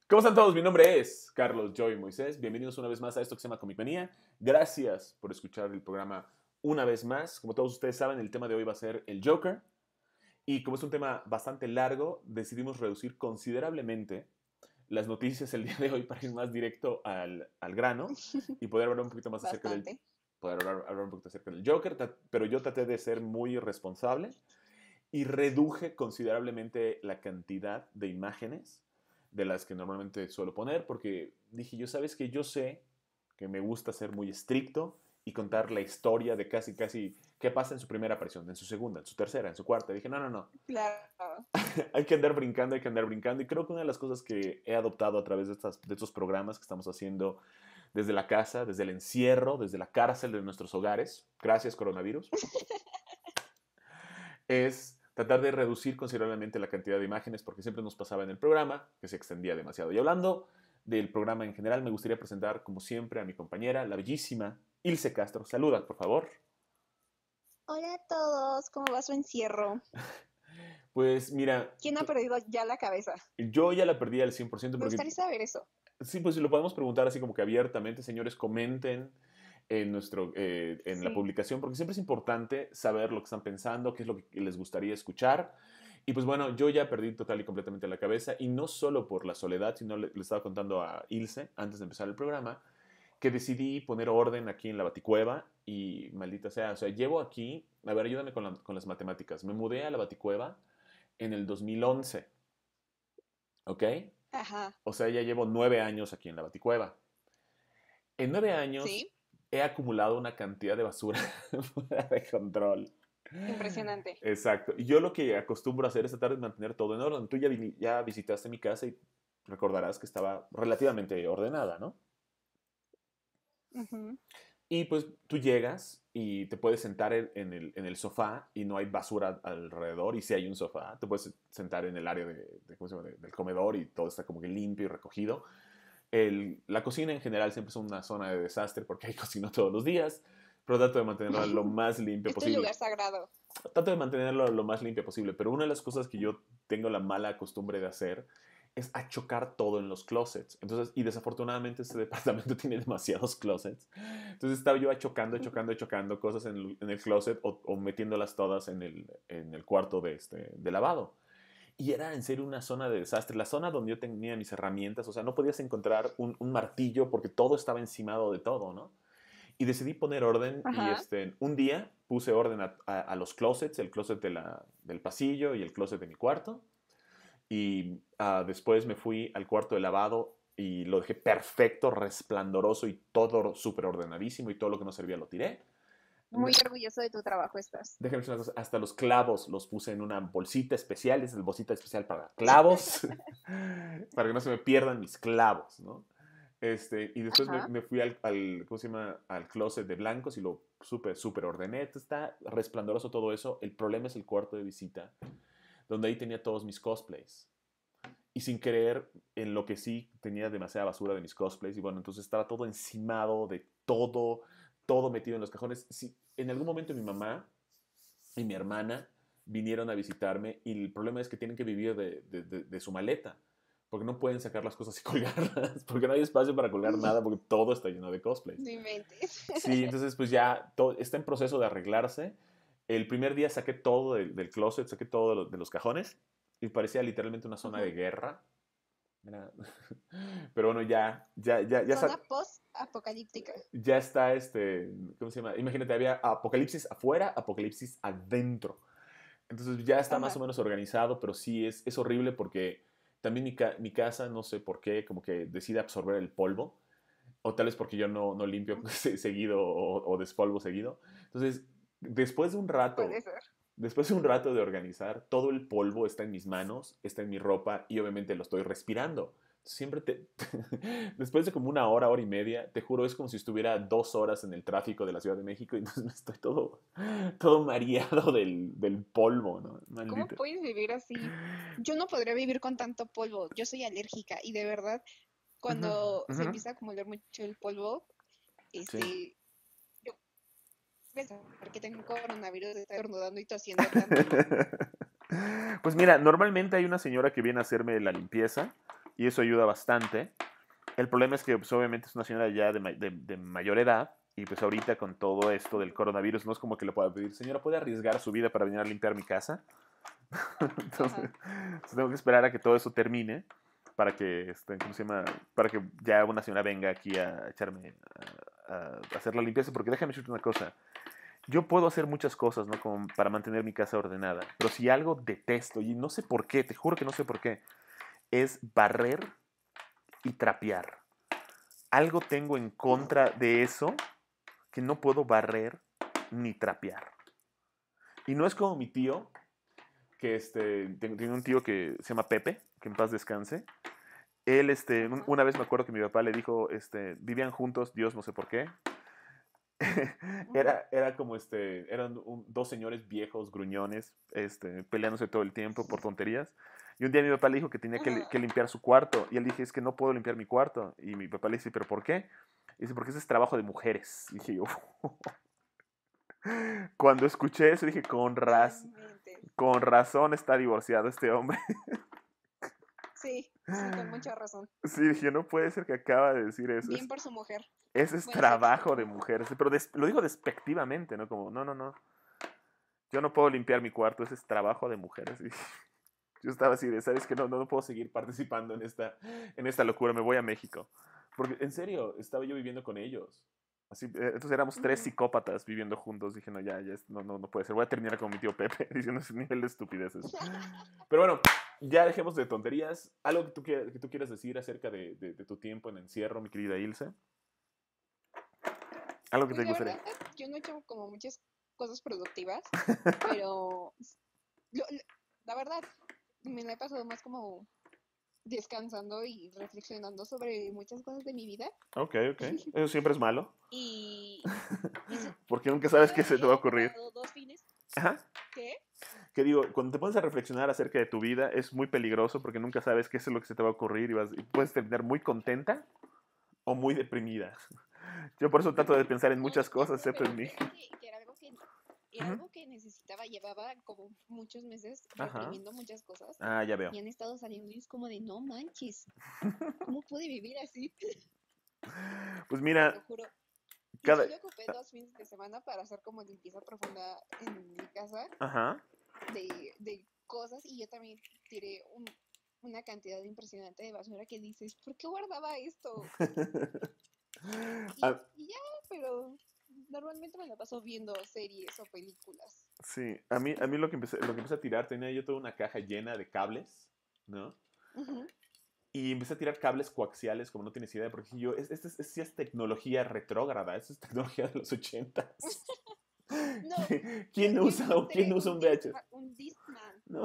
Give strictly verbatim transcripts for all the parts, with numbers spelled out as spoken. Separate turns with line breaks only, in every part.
¿Cómo están todos? Mi nombre es Carlos Joy Moisés. Bienvenidos una vez más a esto que se llama Comic Manía. Gracias por escuchar el programa una vez más. Como todos ustedes saben, el tema de hoy va a ser el Joker. Y como es un tema bastante largo, decidimos reducir considerablemente las noticias el día de hoy para ir más directo al, al grano y poder hablar un poquito más acerca del,
Bastante.
poder hablar, hablar un poquito acerca del Joker. Pero yo traté de ser muy responsable y reduje considerablemente la cantidad de imágenes de las que normalmente suelo poner, porque dije, yo sabes que yo sé que me gusta ser muy estricto y contar la historia de casi, casi qué pasa en su primera aparición, en su segunda, en su tercera, en su cuarta. Dije, no, no, no,
Claro.
hay que andar brincando, hay que andar brincando. Y creo que una de las cosas que he adoptado a través de, estas, de estos programas que estamos haciendo desde la casa, desde el encierro, desde la cárcel de nuestros hogares, gracias coronavirus, es tratar de reducir considerablemente la cantidad de imágenes, porque siempre nos pasaba en el programa que se extendía demasiado. Y hablando del programa en general, me gustaría presentar, como siempre, a mi compañera, la bellísima Ilse Castro. Saluda, por favor.
Hola a todos, ¿cómo va su encierro?
Pues mira,
¿Quién ha perdido ya la cabeza?
yo ya la perdí al cien por ciento
Me
porque
gustaría saber eso.
sí, pues si lo podemos preguntar así como que abiertamente, señores, comenten en, nuestro, eh, en la
Sí.
publicación, porque siempre es importante saber lo que están pensando, qué es lo que les gustaría escuchar. Y pues bueno, yo ya perdí total y completamente la cabeza, y no solo por la soledad, sino le, le estaba contando a Ilse, antes de empezar el programa, que decidí poner orden aquí en la Baticueva, y maldita sea, o sea, llevo aquí, a ver, ayúdame con, la, con las matemáticas, me mudé a la Baticueva en el dos mil once, ¿ok?
Ajá.
O sea, ya llevo nueve años aquí en la Baticueva. En nueve años
Sí.
he acumulado una cantidad de basura fuera de control.
Impresionante.
Exacto. Y yo lo que acostumbro a hacer es tratar de mantener todo en orden. Tú ya, vini- ya visitaste mi casa y recordarás que estaba relativamente ordenada, ¿no?
Ujú.
Y pues tú llegas y te puedes sentar en, en el, en el sofá y no hay basura alrededor. Y si hay un sofá, te puedes sentar en el área de, de- ¿cómo se llama? de- del comedor y todo está como que limpio y recogido. El, la cocina en general siempre es una zona de desastre porque hay cocina todos los días, pero trato de mantenerla lo más limpia
Es tu
posible.
lugar sagrado.
Trato de mantenerlo lo más limpia posible, pero una de las cosas que yo tengo la mala costumbre de hacer es achocar todo en los closets. Entonces, y desafortunadamente este departamento tiene demasiados closets. Entonces estaba yo achocando, achocando, achocando cosas en el, en el closet o, o, metiéndolas todas en el, en el cuarto de, este, de lavado. Y era en serio una zona de desastre. La zona donde yo tenía mis herramientas, o sea, no podías encontrar un, un martillo porque todo estaba encimado de todo, ¿no? Y decidí poner orden y
Ajá.
este, un día puse orden a, a, a los closets, el closet de la, del pasillo y el closet de mi cuarto. Y uh, después me fui al cuarto de lavado y lo dejé perfecto, resplandoroso y todo súper ordenadísimo y todo lo que no servía lo tiré.
Muy orgulloso de tu trabajo estás.
Déjame decir una cosa, hasta los clavos los puse en una bolsita especial, es la bolsita especial para clavos, para que no se me pierdan mis clavos, ¿no? Este, y después me,
Ajá.
me fui al, al, ¿cómo se llama? Al closet de blancos y lo súper, súper ordené. Está resplandoroso todo eso. El problema es el cuarto de visita, donde ahí tenía todos mis cosplays. Y sin querer, en lo que sí tenía demasiada basura de mis cosplays. Y bueno, entonces estaba todo encimado de todo, todo metido en los cajones. Si en algún momento mi mamá y mi hermana vinieron a visitarme y el problema es que tienen que vivir de, de, de, de su maleta, porque no pueden sacar las cosas y colgarlas, porque no hay espacio para colgar nada, porque todo está lleno de cosplays.
No inventes.
Sí, entonces pues ya todo, está en proceso de arreglarse. El primer día saqué todo del, del closet, saqué todo de los, de los cajones y parecía literalmente una zona de
Ujú.
guerra. Era... Pero bueno, ya, ya, ya, ya,
Zona
sa-
post-apocalíptica.
ya está este, ¿cómo se llama? Imagínate, había apocalipsis afuera, apocalipsis adentro. Entonces ya está más o
Ajá.
menos organizado, pero sí es, es horrible porque también mi, ca- mi casa, no sé por qué, como que decide absorber el polvo, o tal vez porque yo no, no limpio seguido o, o despolvo seguido. Entonces, después de un
Puede
rato,
ser.
después de un rato de organizar, todo el polvo está en mis manos, está en mi ropa y obviamente lo estoy respirando. Siempre te, después de como una hora, hora y media, te juro, es como si estuviera dos horas en el tráfico de la Ciudad de México y entonces me estoy todo, todo mareado del, del polvo, ¿no?
¿Cómo
Maldito.
puedes vivir así? Yo no podría vivir con tanto polvo. Yo soy alérgica y de verdad,
Ujú,
cuando se
ujú.
empieza a acumular mucho el polvo,
Sí.
este, yo pensar que tengo coronavirus de estar estornudando y tosiendo tanto.
Pues mira, normalmente hay una señora que viene a hacerme la limpieza, y eso ayuda bastante. El problema es que pues, obviamente es una señora ya de, de, de mayor edad y pues ahorita con todo esto del coronavirus no es como que le pueda pedir, señora, ¿puede arriesgar su vida para venir a limpiar mi casa? Entonces, entonces tengo que esperar a que todo eso termine para que, este, ¿cómo se llama? Para que ya una señora venga aquí a echarme a, a hacer la limpieza, porque déjame decirte una cosa. Yo puedo hacer muchas cosas, ¿no? Como para mantener mi casa ordenada, pero si algo detesto, y no sé por qué, te juro que no sé por qué, es barrer y trapear. Algo tengo en contra de eso que no puedo barrer ni trapear. Y no es como mi tío, que este, tengo un tío que se llama Pepe, que en paz descanse. Él, este, una vez me acuerdo que mi papá le dijo, este, vivían juntos, Dios no sé por qué. era, era como, este, eran un, dos señores viejos, gruñones, este, peleándose todo el tiempo por tonterías. Y un día mi papá le dijo que tenía que, que limpiar su cuarto. Y él dije, es que no puedo limpiar mi cuarto. Y mi papá le dice, ¿pero por qué? Y dice, porque ese es trabajo de mujeres. Y dije yo, cuando escuché eso dije, con, raz con razón está divorciado este hombre.
Sí, sí, con mucha razón.
Sí, dije, no puede ser que acaba de decir eso.
Bien
es,
por su mujer.
Ese es
Buen
trabajo
sexo.
de mujeres. Pero des, lo digo despectivamente, ¿no? Como, no, no, no. Yo no puedo limpiar mi cuarto, ese es trabajo de mujeres. Y yo estaba así de, ¿sabes qué? No, no, no puedo seguir participando en esta, en esta locura, me voy a México. Porque, en serio, estaba yo viviendo con ellos. Así, eh, entonces éramos tres psicópatas viviendo juntos. Dije, no, ya, ya, no, no, no puede ser. Voy a terminar con mi tío Pepe diciendo ese nivel de estupideces. Pero bueno, ya dejemos de tonterías. ¿Algo que tú, que, que tú quieras decir acerca de, de, de tu tiempo en encierro, mi querida Ilse? ¿Algo que
Pues
te
la
gustaría?
verdad, yo no he hecho como muchas cosas productivas, pero lo, lo, la verdad, me la he pasado más como descansando y reflexionando sobre muchas cosas de mi vida.
Ok, ok. Eso siempre es malo.
Y, y se,
porque nunca sabes qué se te va a
he
ocurrir.
ocupado dos fines.
Ajá.
¿Qué?
Que digo, cuando te pones a reflexionar acerca de tu vida, es muy peligroso porque nunca sabes qué es lo que se te va a ocurrir y, vas, y puedes terminar muy contenta o muy deprimida. Yo por eso trato de pensar en
No,
muchas
no,
cosas,
pero
excepto en mí.
fíjate que, que era algo que era
Uh-huh.
algo que necesitaba, llevaba como muchos meses
Ajá.
reprimiendo muchas cosas.
Ah, ya veo.
Y han estado saliendo y es como de, no manches, ¿cómo pude vivir así?
Pues
Te
mira,
lo juro. Y
cada...
sí, yo ocupé dos fines de semana para hacer como limpieza profunda en mi casa
Ajá.
de, de cosas, y yo también tiré un, una cantidad impresionante de basura que dices, ¿por qué guardaba esto? Y,
Ah,
y ya, pero normalmente me la paso viendo series o películas.
sí, a mí, a mí lo, que empecé, lo que empecé a tirar, tenía yo toda una caja llena de cables, ¿no?
Ujú.
Y empecé a tirar cables coaxiales, como no tienes idea, porque dije yo, esta es, es, es, es tecnología retrógrada, esta es tecnología de los ochentas.
No,
¿Quién
yo, yo
usa, o quién
encontré
usa
un,
un V H S?
Discman, un Discman.
¿No?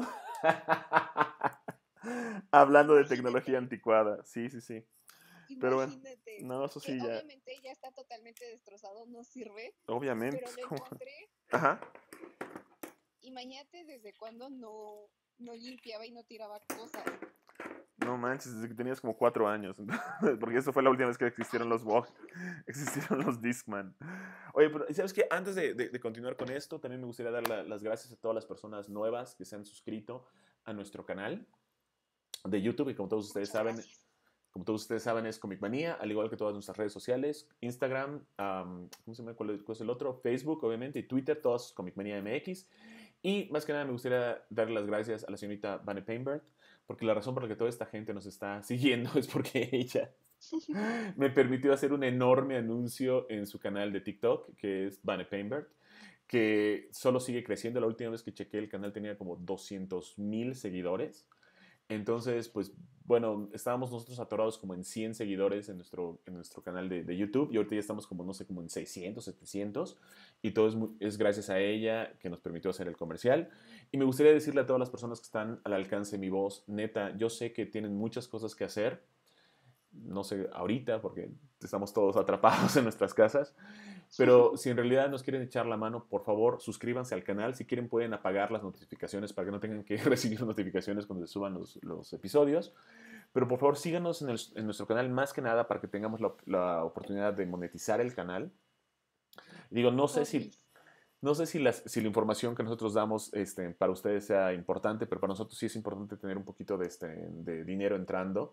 Hablando de tecnología
Imagínate,
anticuada, sí, sí, sí. Pero bueno,
imagínate.
no, eso
Que
sí, ya,
obviamente ya está totalmente destrozado, no sirve,
obviamente.
pero lo
¿Cómo?
encontré.
Ajá.
Imagínate desde cuando no, no limpiaba y no tiraba cosas.
No manches, desde que tenías como cuatro años. Porque eso fue la última vez que existieron
Ay,
los Walk, existieron los Discman. Oye, pero ¿sabes qué? Antes de, de, de continuar con esto, también me gustaría dar la, las gracias a todas las personas nuevas que se han suscrito a nuestro canal de YouTube. Y como todos ustedes
muchas
saben,
gracias.
como todos ustedes saben, es Comic Manía, al igual que todas nuestras redes sociales, Instagram, um, ¿cómo se llama? ¿Cuál es, cuál es el otro? Facebook, obviamente, y Twitter, todos Comic Manía M X. Y más que nada me gustaría darle las gracias a la señorita Vane Painbert, porque la razón por la que toda esta gente nos está siguiendo es porque ella me permitió hacer un enorme anuncio en su canal de TikTok, que es Vane Painbert, que solo sigue creciendo. La última vez que chequé el canal tenía como doscientos mil seguidores. Entonces, pues, bueno, estábamos nosotros atorados como en cien seguidores en nuestro, en nuestro canal de, de YouTube y ahorita ya estamos como, no sé, como en seiscientos, setecientos y todo es, muy, es gracias a ella que nos permitió hacer el comercial. Y me gustaría decirle a todas las personas que están al alcance de mi voz, neta, yo sé que tienen muchas cosas que hacer, no sé, ahorita porque estamos todos atrapados en nuestras casas, pero si en realidad nos quieren echar la mano, por favor, suscríbanse al canal. Si quieren, pueden apagar las notificaciones para que no tengan que recibir notificaciones cuando se suban los, los episodios. Pero por favor, síganos en, el, en, nuestro canal, más que nada para que tengamos la, la oportunidad de monetizar el canal. Digo, no sé si, no sé si, las, si la información que nosotros damos este, para ustedes sea importante, pero para nosotros sí es importante tener un poquito de, este, de dinero entrando.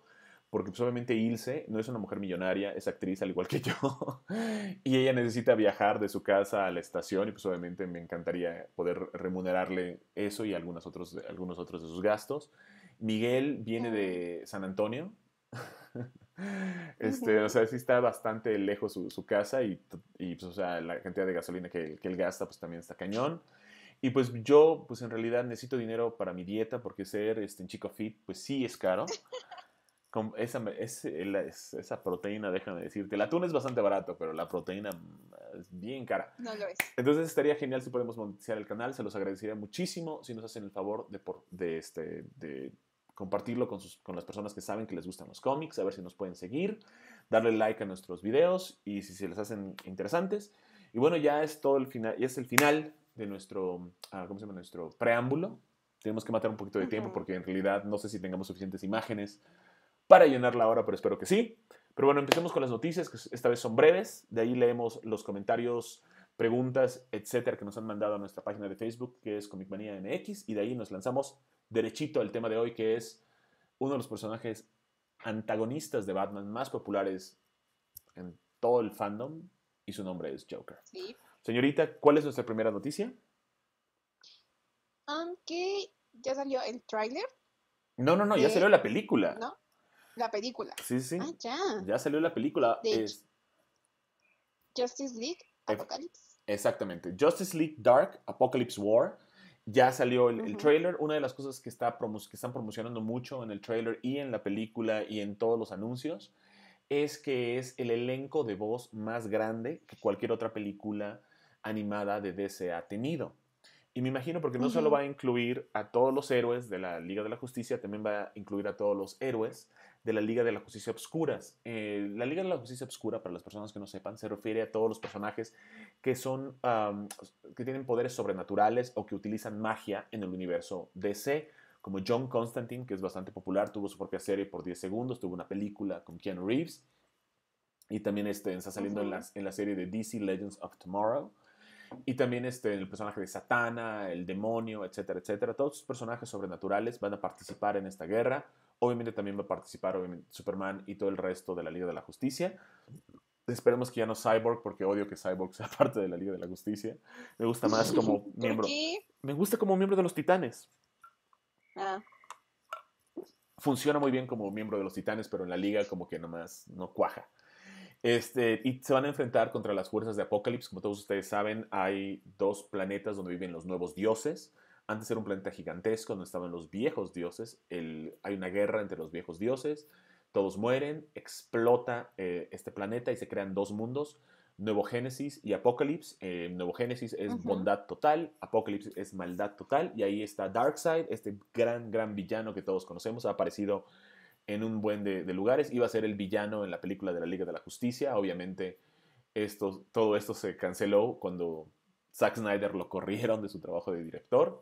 porque pues, obviamente Ilse no es una mujer millonaria, es actriz al igual que yo, y ella necesita viajar de su casa a la estación y pues obviamente me encantaría poder remunerarle eso y algunos otros, algunos otros de sus gastos. Miguel viene
Mm,
de San Antonio. Este, o
ujú.
sea, sí está bastante lejos su, su casa y, y, pues, o sea, la cantidad de gasolina que, que él gasta, pues también está cañón. Y pues yo, pues en realidad necesito dinero para mi dieta porque ser este, en Chico Fit, pues sí es caro. Con esa, es- la- es- esa proteína, déjame decirte, el atún es bastante barato, pero la proteína mm, es bien cara.
No lo es.
Entonces estaría genial si podemos monetizar el canal, se los agradecería muchísimo si nos hacen el favor de, por- de, este, de compartirlo con, sus- con las personas que saben que les gustan los cómics, a ver si nos pueden seguir, darle like a nuestros videos y si se les hacen interesantes. Y bueno, ya es todo el final, ya es el final de nuestro, ah, ¿cómo se llama? Nuestro preámbulo. Tenemos que matar un poquito de tiempo
Ujú.
porque en realidad no sé si tengamos suficientes imágenes para llenar la hora, pero espero que sí. Pero bueno, empecemos con las noticias, que esta vez son breves. De ahí leemos los comentarios, preguntas, etcétera, que nos han mandado a nuestra página de Facebook, que es Comic Manía M X. Y de ahí nos lanzamos derechito al tema de hoy, que es uno de los personajes antagonistas de Batman más populares en todo el fandom. Y su nombre es Joker.
Sí.
Señorita, ¿cuál es nuestra primera noticia?
Aunque ya salió el tráiler
No, no, no, ya salió
de,
la película.
¿no? La película.
Sí, sí,
Ah,
sí.
ya.
Ya salió la película.
De J-
Es,
Justice League Apocalypse.
exactamente. Justice League Dark, Apocalypse War. Ya salió el, el
Ujú,
trailer. Una de las cosas que, está promo que están promocionando mucho en el trailer y en la película y en todos los anuncios es que es el elenco de voz más grande que cualquier otra película animada de D C ha tenido. Y me imagino porque no solo
ujú,
va a incluir a todos los héroes de la Liga de la Justicia, también va a incluir a todos los héroes de la Liga de la Justicia Obscuras. Eh, la Liga de la Justicia Obscura, para las personas que no sepan, se refiere a todos los personajes que son um, que tienen poderes sobrenaturales o que utilizan magia en el universo D C, como John Constantine, que es bastante popular, tuvo su propia serie por diez segundos, tuvo una película con Keanu Reeves y también este, está saliendo en,
ujú.
las, en la serie de D C Legends of Tomorrow. Y también este, el personaje de Satana, el demonio, etcétera, etcétera. Todos los personajes sobrenaturales van a participar en esta guerra. Obviamente también va a participar obviamente, Superman y todo el resto de la Liga de la Justicia. Esperemos que ya no Cyborg, porque odio que Cyborg sea parte de la Liga de la Justicia. Me gusta más como
¿Por
miembro.
qué?
Me gusta como miembro de los Titanes.
Ah,
Funciona muy bien como miembro de los Titanes, pero en la Liga como que nomás no cuaja. Este, y se van a enfrentar contra las fuerzas de Apocalipsis. Como todos ustedes saben, hay dos planetas donde viven los nuevos dioses. Antes era un planeta gigantesco donde estaban los viejos dioses. El, hay una guerra entre los viejos dioses. Todos mueren, explota eh, este planeta y se crean dos mundos. Nuevo Génesis y Apocalipsis. Eh, Nuevo Génesis es
ujú.
bondad total, Apocalipsis es maldad total. Y ahí está Darkseid, este gran, gran villano que todos conocemos. Ha aparecido en un buen de, de, lugares. Iba a ser el villano en la película de la Liga de la Justicia. Obviamente, esto, todo esto se canceló cuando Zack Snyder lo corrieron de su trabajo de director.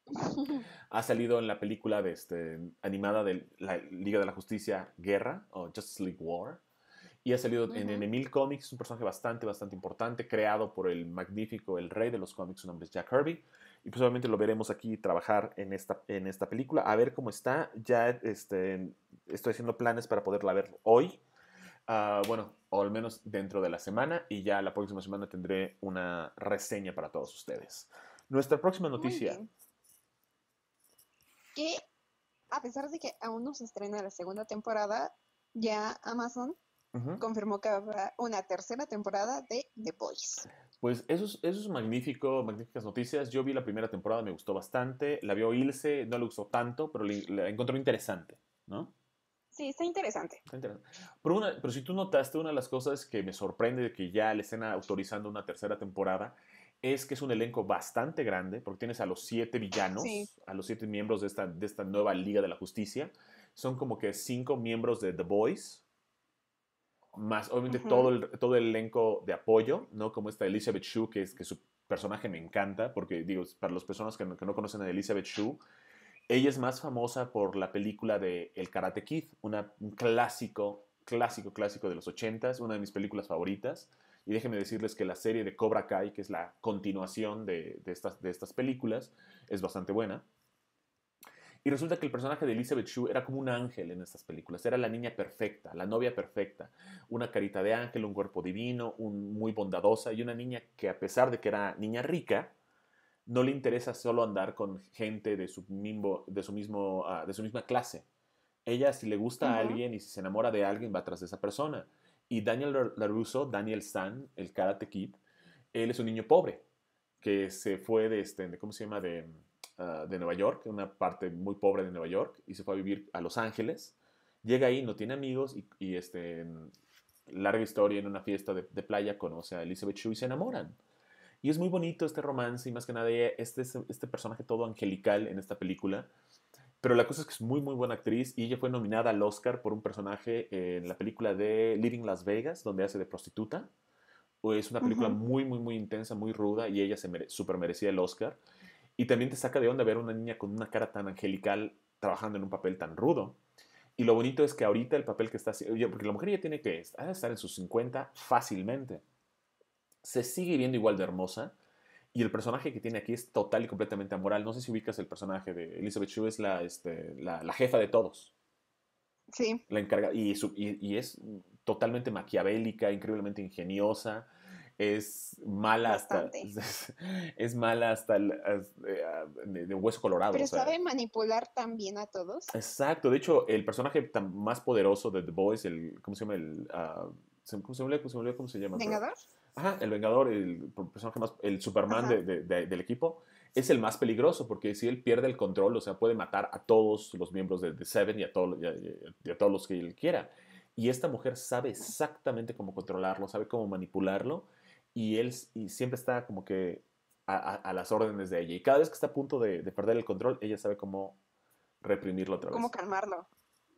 Ha salido en la película de este, animada de la Liga de la Justicia Guerra, o Justice League War. Y ha salido en
Ujú.
Emil Comics, es un personaje bastante, bastante importante, creado por el magnífico, el rey de los cómics, su nombre es Jack Kirby. Y pues obviamente lo veremos aquí trabajar en esta, en esta película, a ver cómo está. Ya este, estoy haciendo planes para poderla ver hoy. Uh, bueno, o al menos dentro de la semana. Y ya la próxima semana tendré una reseña para todos ustedes. Nuestra próxima
Muy
noticia.
bien. Que a pesar de que aún no se estrena la segunda temporada, ya Amazon
Uh -huh.
confirmó que habrá una tercera temporada de The Boys.
Pues eso es, eso es magnífico, magníficas noticias. Yo vi la primera temporada, me gustó bastante. La vio Ilse, no le gustó tanto, pero le, la encontró interesante, ¿no?
Sí, está interesante.
Está interesante. Pero, una, pero si tú notaste, una de las cosas que me sorprende de que ya le estén autorizando una tercera temporada es que es un elenco bastante grande, porque tienes a los siete
Sí.
villanos, a los siete miembros de esta, de esta nueva Liga de la Justicia. Son como que cinco miembros de The Boys, más obviamente todo
Ujú.
el, todo el elenco de apoyo, ¿no? Como esta Elizabeth Shue, que, es, que su personaje me encanta, porque digo, para las personas que no, que no conocen a Elizabeth Shue, ella es más famosa por la película de El Karate Kid, una, un clásico, clásico, clásico de los ochentas, una de mis películas favoritas. Y déjenme decirles que la serie de Cobra Kai, que es la continuación de, de, estas, de estas películas, es bastante buena. Y resulta que el personaje de Elizabeth Shue era como un ángel en estas películas. Era la niña perfecta, la novia perfecta. Una carita de ángel, un cuerpo divino, un, muy bondadosa y una niña que a pesar de que era niña rica, no le interesa solo andar con gente de su, mismo, de su, mismo, uh, de su misma clase. Ella, si le gusta a
Ujú.
alguien y si se enamora de alguien, va tras de esa persona. Y Daniel LaRusso, Daniel San, el Karate Kid, él es un niño pobre que se fue de, este, de ¿cómo se llama?, de, uh, de Nueva York, una parte muy pobre de Nueva York, y se fue a vivir a Los Ángeles. Llega ahí, no tiene amigos, y, y este, en larga historia, en una fiesta de, de playa, conoce a Elizabeth Shue y se enamoran. Y es muy bonito este romance, y más que nada este, este personaje todo angelical en esta película. Pero la cosa es que es muy, muy buena actriz, y ella fue nominada al Oscar por un personaje en la película de Living Las Vegas, donde hace de prostituta. Es una película
Ujú.
muy, muy, muy intensa, muy ruda, y ella se mere super merecía el Oscar. Y también te saca de onda ver a una niña con una cara tan angelical trabajando en un papel tan rudo. Y lo bonito es que ahorita el papel que está haciendo, porque la mujer ya tiene que estar en sus cincuenta fácilmente, se sigue viendo igual de hermosa. Y el personaje que tiene aquí es total y completamente amoral. No sé si ubicas el personaje de Elizabeth Shue, es la, este, la, la jefa de todos.
Sí,
La encarga, y, su, y, y es totalmente maquiavélica, increíblemente ingeniosa. Es mala hasta.
bastante.
Es mala hasta el, de, de hueso colorado. O
Pero
sea,
sabe manipular también a todos.
exacto. De hecho, el personaje tan más poderoso de The Boys, el, ¿cómo se llama? El, uh, ¿cómo, se me olvidó, ¿Cómo se me olvidó cómo se llama? Pero,
¿Vengador?
ajá, el Vengador, el personaje más, el Superman
Ajá.
de, de, de, del equipo, es el más peligroso porque si él pierde el control, o sea, puede matar a todos los miembros de The Seven y a, todo, y a, y a todos los que él quiera. Y esta mujer sabe exactamente cómo controlarlo, sabe cómo manipularlo, y él y siempre está como que a, a, a, las órdenes de ella. Y cada vez que está a punto de, de perder el control, ella sabe cómo reprimirlo otra
¿Cómo
vez.
calmarlo?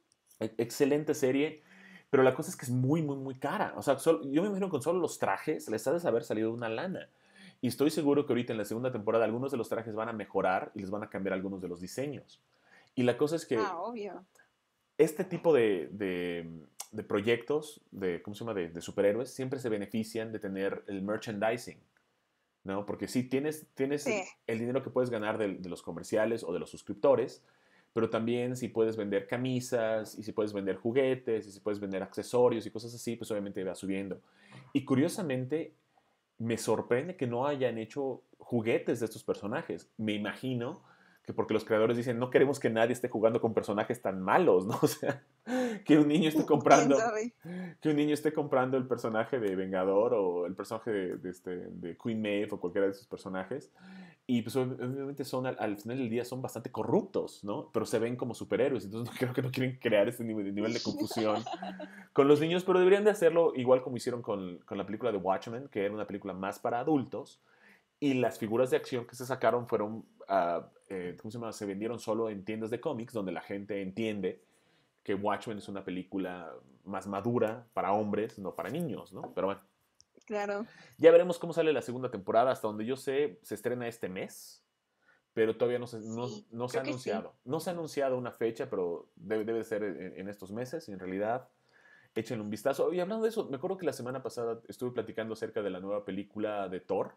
Excelente serie, pero la cosa es que es muy, muy, muy cara. O sea, solo, yo me imagino que con solo los trajes les ha de haber salido una lana. Y estoy seguro que ahorita en la segunda temporada algunos de los trajes van a mejorar y les van a cambiar algunos de los diseños. Y la cosa es
Ah,
que
obvio.
este tipo de, de, de proyectos, de, ¿cómo se llama?, de, de superhéroes, siempre se benefician de tener el merchandising, ¿no? Porque sí, tienes, tienes
Sí.
el, el dinero que puedes ganar de, de los comerciales o de los suscriptores, pero también si puedes vender camisas, y si puedes vender juguetes, y si puedes vender accesorios y cosas así, pues obviamente va subiendo. Y curiosamente, me sorprende que no hayan hecho juguetes de estos personajes. Me imagino que porque los creadores dicen, no queremos que nadie esté jugando con personajes tan malos, ¿no? O sea, que un niño esté
¿Quién
comprando
sabe?
que un niño esté comprando el personaje de Vengador o el personaje de, de, este, de Queen Maeve o cualquiera de sus personajes. Y pues obviamente son, al, al, final del día son bastante corruptos, ¿no? Pero se ven como superhéroes, entonces no, creo que no quieren crear este nivel, nivel de confusión con los niños, pero deberían de hacerlo igual como hicieron con, con la película de Watchmen, que era una película más para adultos, y las figuras de acción que se sacaron fueron, uh, eh, ¿cómo se llama? Se vendieron solo en tiendas de cómics, donde la gente entiende que Watchmen es una película más madura para hombres, no para niños, ¿no? Pero bueno,
Claro.
ya veremos cómo sale la segunda temporada. Hasta donde yo sé, se estrena este mes, pero todavía no se, no,
Sí,
no se ha
creo que sí.
anunciado. No se ha anunciado una fecha, pero debe, debe ser en, en estos meses. Y en realidad, échenle un vistazo. Y hablando de eso, me acuerdo que la semana pasada estuve platicando acerca de la nueva película de Thor.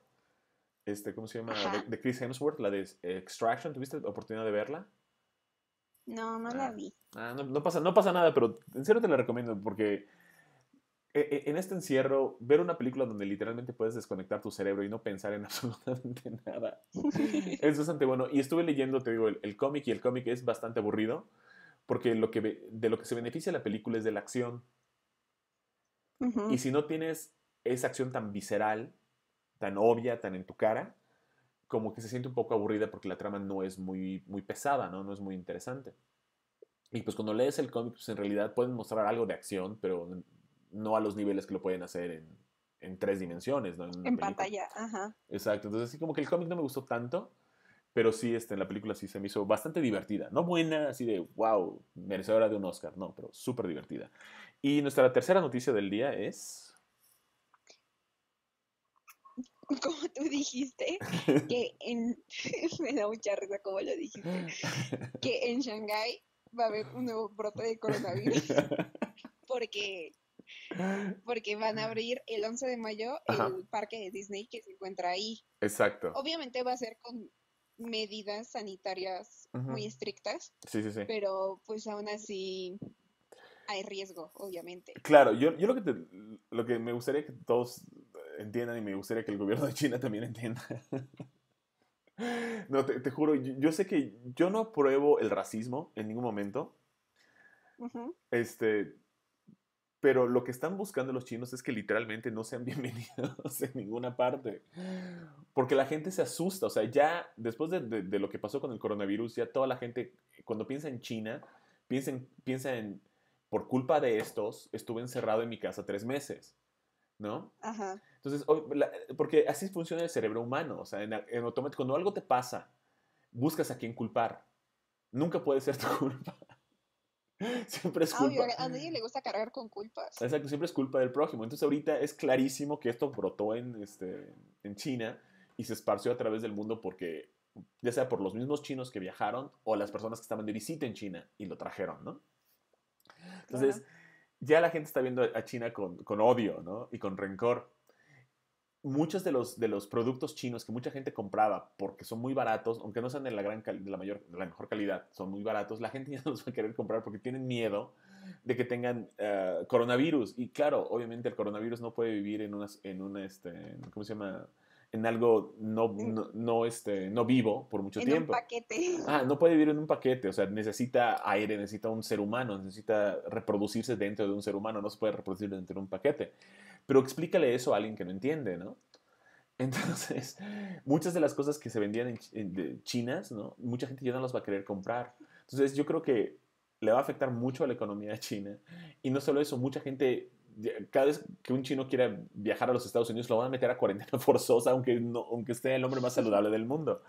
Este, ¿cómo se llama? De,
Ajá.
de Chris Hemsworth, la de Extraction. ¿Tuviste la oportunidad de verla?
No, no la
Ah,
vi.
ah, no, no, pasa, no pasa nada, pero en serio te la recomiendo porque en este encierro, ver una película donde literalmente puedes desconectar tu cerebro y no pensar en absolutamente nada, es bastante bueno. Y estuve leyendo, te digo, el, el cómic, y el cómic es bastante aburrido, porque lo que, de lo que se beneficia la película es de la acción. Y
Ujú.
si no tienes esa acción tan visceral, tan obvia, tan en tu cara, como que se siente un poco aburrida porque la trama no es muy, muy pesada, ¿no? No es muy interesante. Y pues cuando lees el cómic, pues en realidad pueden mostrar algo de acción, pero no a los niveles que lo pueden hacer en, en tres dimensiones, ¿no? En una
En
película.
pantalla, ajá.
Exacto. Entonces, sí, como que el cómic no me gustó tanto, pero sí, este, en la película sí se me hizo bastante divertida. No buena, así de, wow, merecedora de un Oscar, no, pero súper divertida. Y nuestra tercera noticia del día es...
Como tú dijiste, que en... me da mucha risa como lo dijiste, que en Shanghái va a haber un nuevo brote de coronavirus porque, porque van a abrir el once de mayo
Ajá,
el parque de Disney que se encuentra ahí.
exacto.
Obviamente va a ser con medidas sanitarias
Ujú.
muy estrictas,
Sí, sí, sí.
pero pues aún así hay riesgo, obviamente.
Claro, yo, yo lo, que te- lo que me gustaría que todos entiendan y me gustaría que el gobierno de China también entienda. No, te, te juro, yo, yo sé que yo no apruebo el racismo en ningún momento,
Ujú.
este, pero lo que están buscando los chinos es que literalmente no sean bienvenidos en ninguna parte. Porque la gente se asusta. O sea, ya después de, de- de lo que pasó con el coronavirus, ya toda la gente, cuando piensa en China, piensa en, piensa en, por culpa de estos, estuve encerrado en mi casa tres meses, ¿no?
Ajá.
Entonces, o- la- porque así funciona el cerebro humano. O sea, en, en automático, cuando algo te pasa, buscas a quién culpar. Nunca puede ser tu culpa. Siempre es
Ah, obvio,
culpa.
a a nadie le gusta cargar con culpas.
Exacto, siempre es culpa del prójimo. Entonces ahorita es clarísimo que esto brotó en, este, en China y se esparció a través del mundo porque, ya sea por los mismos chinos que viajaron o las personas que estaban de visita en China y lo trajeron, ¿no?
Claro.
Entonces ya la gente está viendo a China con, con odio, ¿no? Y con rencor. Muchos de los, de los productos chinos que mucha gente compraba porque son muy baratos, aunque no sean de la, gran cal- de la, mayor, de la mejor calidad, son muy baratos, la gente ya no los va a querer comprar porque tienen miedo de que tengan uh, coronavirus. Y claro, obviamente el coronavirus no puede vivir en, una, en una, este, ¿cómo se llama? En algo no,
En,
no, no, este, no vivo por mucho
en un
tiempo.
paquete.
Ah, no puede vivir en un paquete, o sea, necesita aire, necesita un ser humano, necesita reproducirse dentro de un ser humano, no se puede reproducir dentro de un paquete. Pero explícale eso a alguien que no entiende, ¿no? Entonces, muchas de las cosas que se vendían en, en de chinas, ¿no? Mucha gente ya no las va a querer comprar. Entonces, yo creo que le va a afectar mucho a la economía de China. Y no solo eso, mucha gente, cada vez que un chino quiera viajar a los Estados Unidos, lo van a meter a cuarentena forzosa, aunque, no, aunque esté el hombre más saludable del mundo.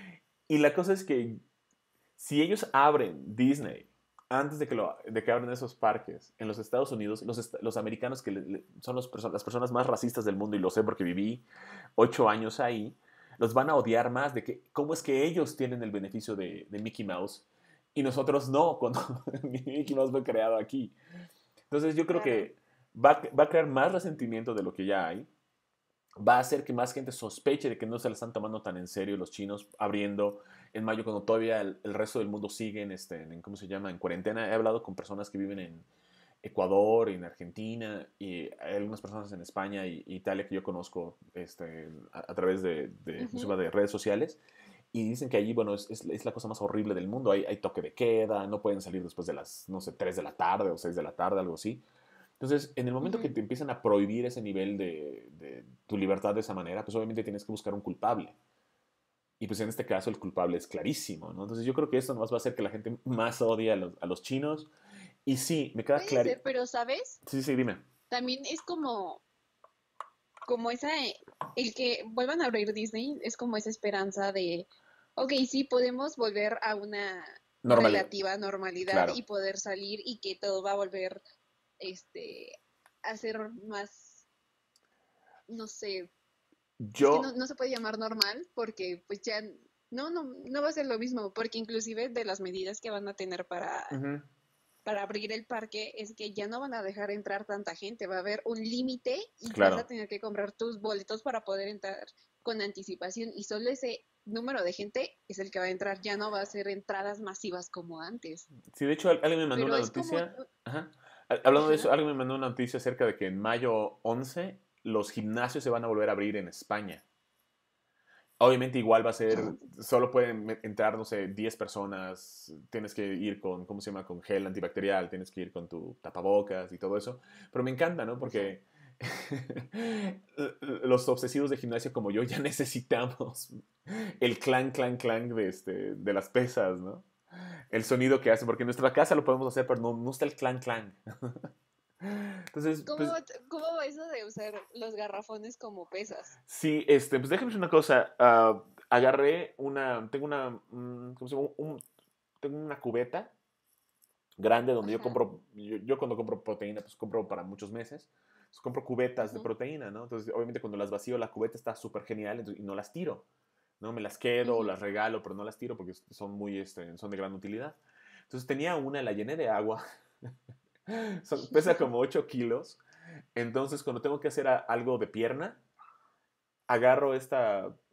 Y la cosa es que si ellos abren Disney antes de que, lo, de que abran esos parques en los Estados Unidos, los, est los americanos que le, le, son los perso las personas más racistas del mundo, y lo sé porque viví ocho años ahí, los van a odiar más de que cómo es que ellos tienen el beneficio de, de Mickey Mouse y nosotros no, cuando Mickey Mouse fue creado aquí. Entonces yo creo
Claro.
que va, va a crear más resentimiento de lo que ya hay, va a hacer que más gente sospeche de que no se la están tomando tan en serio los chinos abriendo en mayo cuando todavía el, el resto del mundo sigue en, este, en, ¿cómo se llama?, en cuarentena. He hablado con personas que viven en Ecuador, en Argentina y hay algunas personas en España y Italia que yo conozco este, a, a través de, de,
Ujú.
de, redes sociales y dicen que allí, bueno, es, es, es la cosa más horrible del mundo. Hay, hay toque de queda, no pueden salir después de las, no sé, tres de la tarde o seis de la tarde, algo así. Entonces, en el momento que
Ujú.
te empiezan a prohibir ese nivel de, de, tu libertad de esa manera, pues obviamente tienes que buscar un culpable. Y pues en este caso el culpable es clarísimo, ¿no? Entonces yo creo que esto nomás va a hacer que la gente más odie a los, a los chinos. Y sí, me queda
Puede
claro.
ser, pero ¿sabes?
Sí, sí, dime.
También es como, como esa, eh, el que vuelvan a abrir Disney es como esa esperanza de, ok, sí, podemos volver a una
Normalidad.
relativa normalidad
Claro.
y poder salir y que todo va a volver, este, a ser más, no sé, es que no,
Yo,
no se puede llamar normal porque pues ya no, no, no va a ser lo mismo, porque inclusive de las medidas que van a tener para,
uh-huh,
para abrir el parque es que ya no van a dejar entrar tanta gente, va a haber un límite y vas a
claro.
tener que comprar tus boletos para poder entrar con anticipación y solo ese número de gente es el que va a entrar, ya no va a ser entradas masivas como antes.
Sí, de hecho, alguien me mandó
Pero
una
es como,
noticia. Ajá. Hablando de
ajá,
eso, alguien me mandó una noticia acerca de que en mayo once los gimnasios se van a volver a abrir en España. Obviamente igual va a ser, solo pueden entrar, no sé, diez personas, tienes que ir con, ¿cómo se llama?, con gel antibacterial, tienes que ir con tu tapabocas y todo eso. Pero me encanta, ¿no?
ajá.
Porque los obsesivos de gimnasio como yo ya necesitamos el clan, clan, clan de, este, de las pesas, ¿no? El sonido que hace, porque en nuestra casa lo podemos hacer, pero no, no está el clan, clan. Entonces,
¿Cómo,
pues
cómo va eso de usar los garrafones como pesas?
sí, este, pues déjame decir una cosa. Uh, agarré una, tengo una, um, ¿cómo se llama? Un, tengo una cubeta grande donde yo
Ajá,
compro, yo, yo cuando compro proteína, pues compro para muchos meses. Entonces compro cubetas de
ujú,
proteína, ¿no? Entonces, obviamente cuando las vacío, la cubeta está súper genial entonces, y no las tiro, ¿no? Me las quedo,
ujú.
las regalo, pero no las tiro porque son muy, este, son de gran utilidad. Entonces tenía una, la llené de agua, son, pesa como ocho kilos. Entonces, cuando tengo que hacer a, algo de pierna, agarro esta,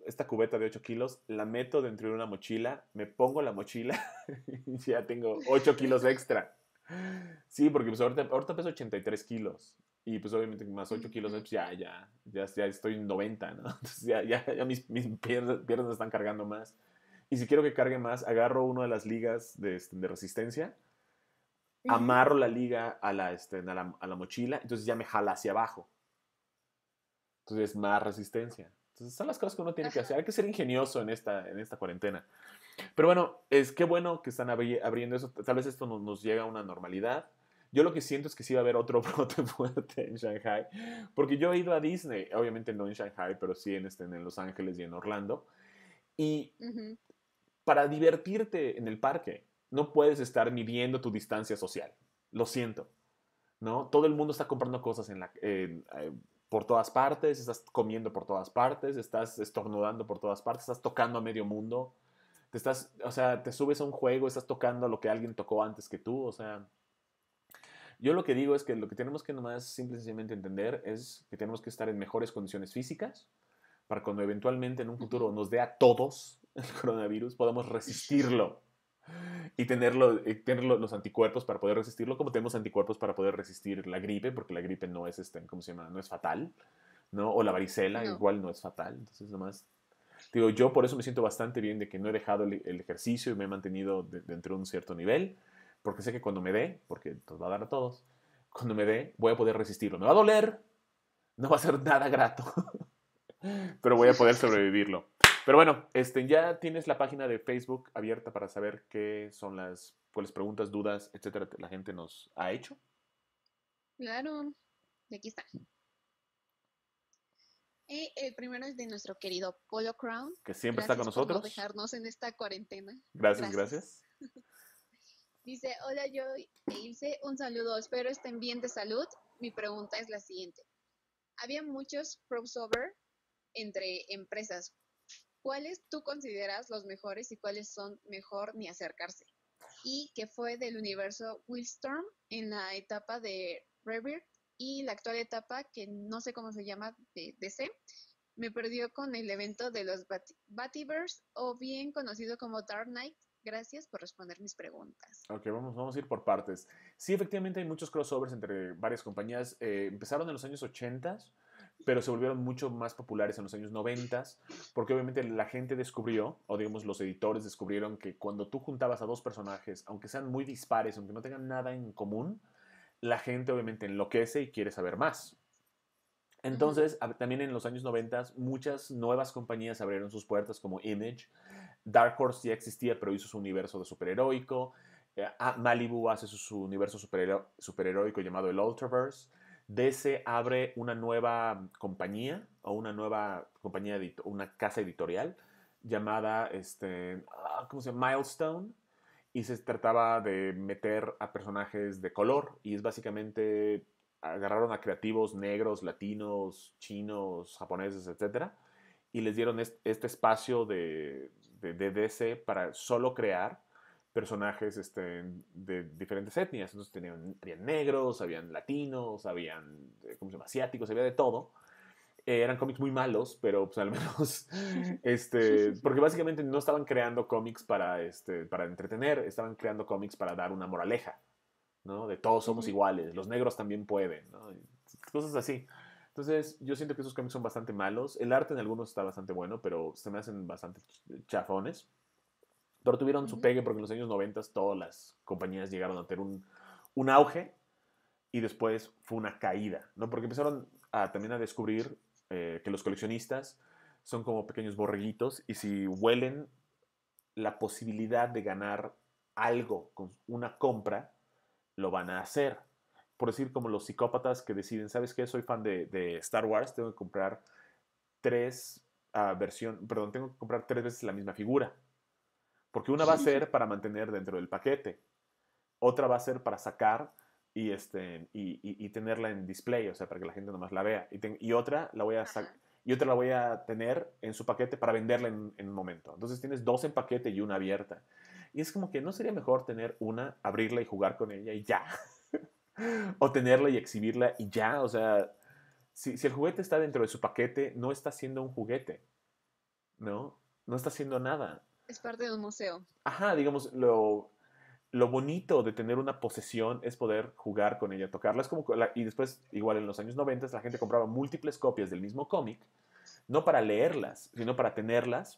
esta cubeta de ocho kilos, la meto dentro de una mochila, me pongo la mochila y ya tengo ocho kilos extra. Sí, porque pues ahorita, ahorita peso ochenta y tres kilos. Y pues obviamente más ocho kilos,
Ujú.
pues ya, ya, ya, ya estoy en noventa, ¿no? Entonces ya, ya, ya mis, mis piernas, piernas están cargando más. Y si quiero que cargue más, agarro una de las ligas de, este, de resistencia,
Ujú.
amarro la liga a la, este, a la, a la mochila, entonces ya me jala hacia abajo. Entonces más resistencia. Entonces son las cosas que uno tiene que hacer.
Ajá.
Hay que ser ingenioso en esta, en esta cuarentena. Pero bueno, es que bueno que están abri abriendo eso. Tal vez esto nos, nos llega a una normalidad. Yo lo que siento es que sí va a haber otro brote fuerte en Shanghai, porque yo he ido a Disney, obviamente no en Shanghai, pero sí en, este, en Los Ángeles y en Orlando. Y
Ujú.
para divertirte en el parque, no puedes estar midiendo tu distancia social. Lo siento, ¿no? Todo el mundo está comprando cosas en la, en, eh, por todas partes, estás comiendo por todas partes, estás estornudando por todas partes, estás tocando a medio mundo, te estás, o sea, te subes a un juego, estás tocando lo que alguien tocó antes que tú, o sea, yo lo que digo es que lo que tenemos que nomás simple y sencillamente entender es que tenemos que estar en mejores condiciones físicas para cuando eventualmente en un futuro
Ujú.
nos dé a todos el coronavirus, podamos resistirlo y tenerlo, y tener los anticuerpos para poder resistirlo, como tenemos anticuerpos para poder resistir la gripe, porque la gripe no es, este, ¿cómo se llama? No es fatal, ¿no? O la varicela
No.
igual no es fatal, entonces nomás digo, yo por eso me siento bastante bien de que no he dejado el, el ejercicio y me he mantenido de, dentro de un cierto nivel, porque sé que cuando me dé, porque nos va a dar a todos, cuando me dé voy a poder resistirlo. Me va a doler, no va a ser nada grato, pero voy a poder sobrevivirlo. Pero bueno, este, ya tienes la página de Facebook abierta para saber qué son las, pues, preguntas, dudas, etcétera, que la gente nos ha hecho.
Claro. Y aquí está. Y el primero es de nuestro querido Polo Crown.
Que siempre está con
Gracias por no
nosotros.
dejarnos en esta cuarentena.
Gracias,
Gracias.
gracias.
Dice, hola Joy e Ilse, un saludo, espero estén bien de salud. Mi pregunta es la siguiente. Había muchos crossover entre empresas. ¿Cuáles tú consideras los mejores y cuáles son mejor ni acercarse? Y que fue del universo Willstorm en la etapa de Rebirth y la actual etapa que no sé cómo se llama de D C. Me perdió con el evento de los Bat Bativerse o bien conocido como Dark Knight. Gracias por responder mis preguntas.
Ok, vamos, vamos a ir por partes. Sí, efectivamente hay muchos crossovers entre varias compañías. Eh, empezaron en los años ochenta, pero se volvieron mucho más populares en los años noventa, porque obviamente la gente descubrió, o digamos los editores descubrieron que cuando tú juntabas a dos personajes, aunque sean muy dispares, aunque no tengan nada en común, la gente obviamente enloquece y quiere saber más.
Ujú.
Entonces, también en los años noventa, muchas nuevas compañías abrieron sus puertas, como Image. Dark Horse ya existía, pero hizo su universo de superheroico. Eh, Malibu hace su, su universo superhero, superheroico llamado el Ultraverse. D C abre una nueva compañía, o una nueva compañía, una casa editorial, llamada, este, ¿cómo se llama? Milestone. Y se trataba de meter a personajes de color. Y es básicamente agarraron a creativos negros, latinos, chinos, japoneses, etcétera, y les dieron este espacio de, de, de D C para solo crear personajes este, de diferentes etnias. Entonces tenían, habían negros, habían latinos, habían, ¿cómo se llama?, asiáticos, había de todo. Eh, eran cómics muy malos, pero pues al menos, este, porque básicamente no estaban creando cómics para, este, para entretener, estaban creando cómics para dar una moraleja, ¿no? De todos somos
Ujú.
iguales, los negros también pueden, ¿no? Cosas así. Entonces, yo siento que esos cómics son bastante malos. El arte en algunos está bastante bueno, pero se me hacen bastante chafones. Pero tuvieron su
Ujú.
pegue porque en los años noventa todas las compañías llegaron a tener un, un auge y después fue una caída, ¿no? Porque empezaron a, también a descubrir eh, que los coleccionistas son como pequeños borreguitos y si huelen la posibilidad de ganar algo con una compra, lo van a hacer. Por decir, como los psicópatas que deciden, ¿sabes qué? Soy fan de, de Star Wars, tengo que comprar tres uh, versión, perdón, tengo que comprar tres veces la misma figura. Porque una va a ser para mantener dentro del paquete, otra va a ser para sacar y, este, y, y, y tenerla en display, o sea, para que la gente nomás la vea. Y, ten, y otra la voy a
Ajá.
y otra la voy a tener en su paquete para venderla en, en un momento. Entonces tienes dos en paquete y una abierta. Y es como que no sería mejor tener una, abrirla y jugar con ella y ya. O tenerla y exhibirla y ya. O sea, si, si el juguete está dentro de su paquete, no está siendo un juguete. ¿no? No está haciendo nada.
Es parte de un museo.
Ajá, digamos, lo, lo bonito de tener una posesión es poder jugar con ella, tocarla. Es como, la- y después, igual en los años noventa, la gente compraba múltiples copias del mismo cómic, no para leerlas, sino para tenerlas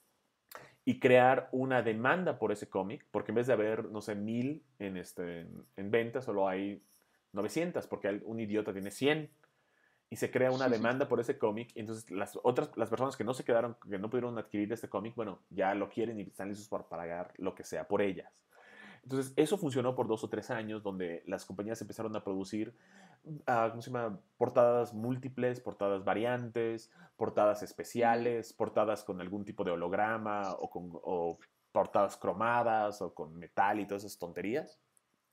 y crear una demanda por ese cómic, porque en vez de haber, no sé, mil en, este, en, en venta, solo hay novecientas, porque un idiota tiene cien y se crea una demanda por ese cómic, y entonces las otras, las personas que no se quedaron, que no pudieron adquirir este cómic, bueno, ya lo quieren y están listos para pagar lo que sea por ellas. Entonces, eso funcionó por dos o tres años, donde las compañías empezaron a producir, uh, ¿cómo se llama? Portadas múltiples, portadas variantes, portadas
Ujú.
especiales, portadas con algún tipo de holograma o, con, o portadas cromadas o con metal y todas esas tonterías.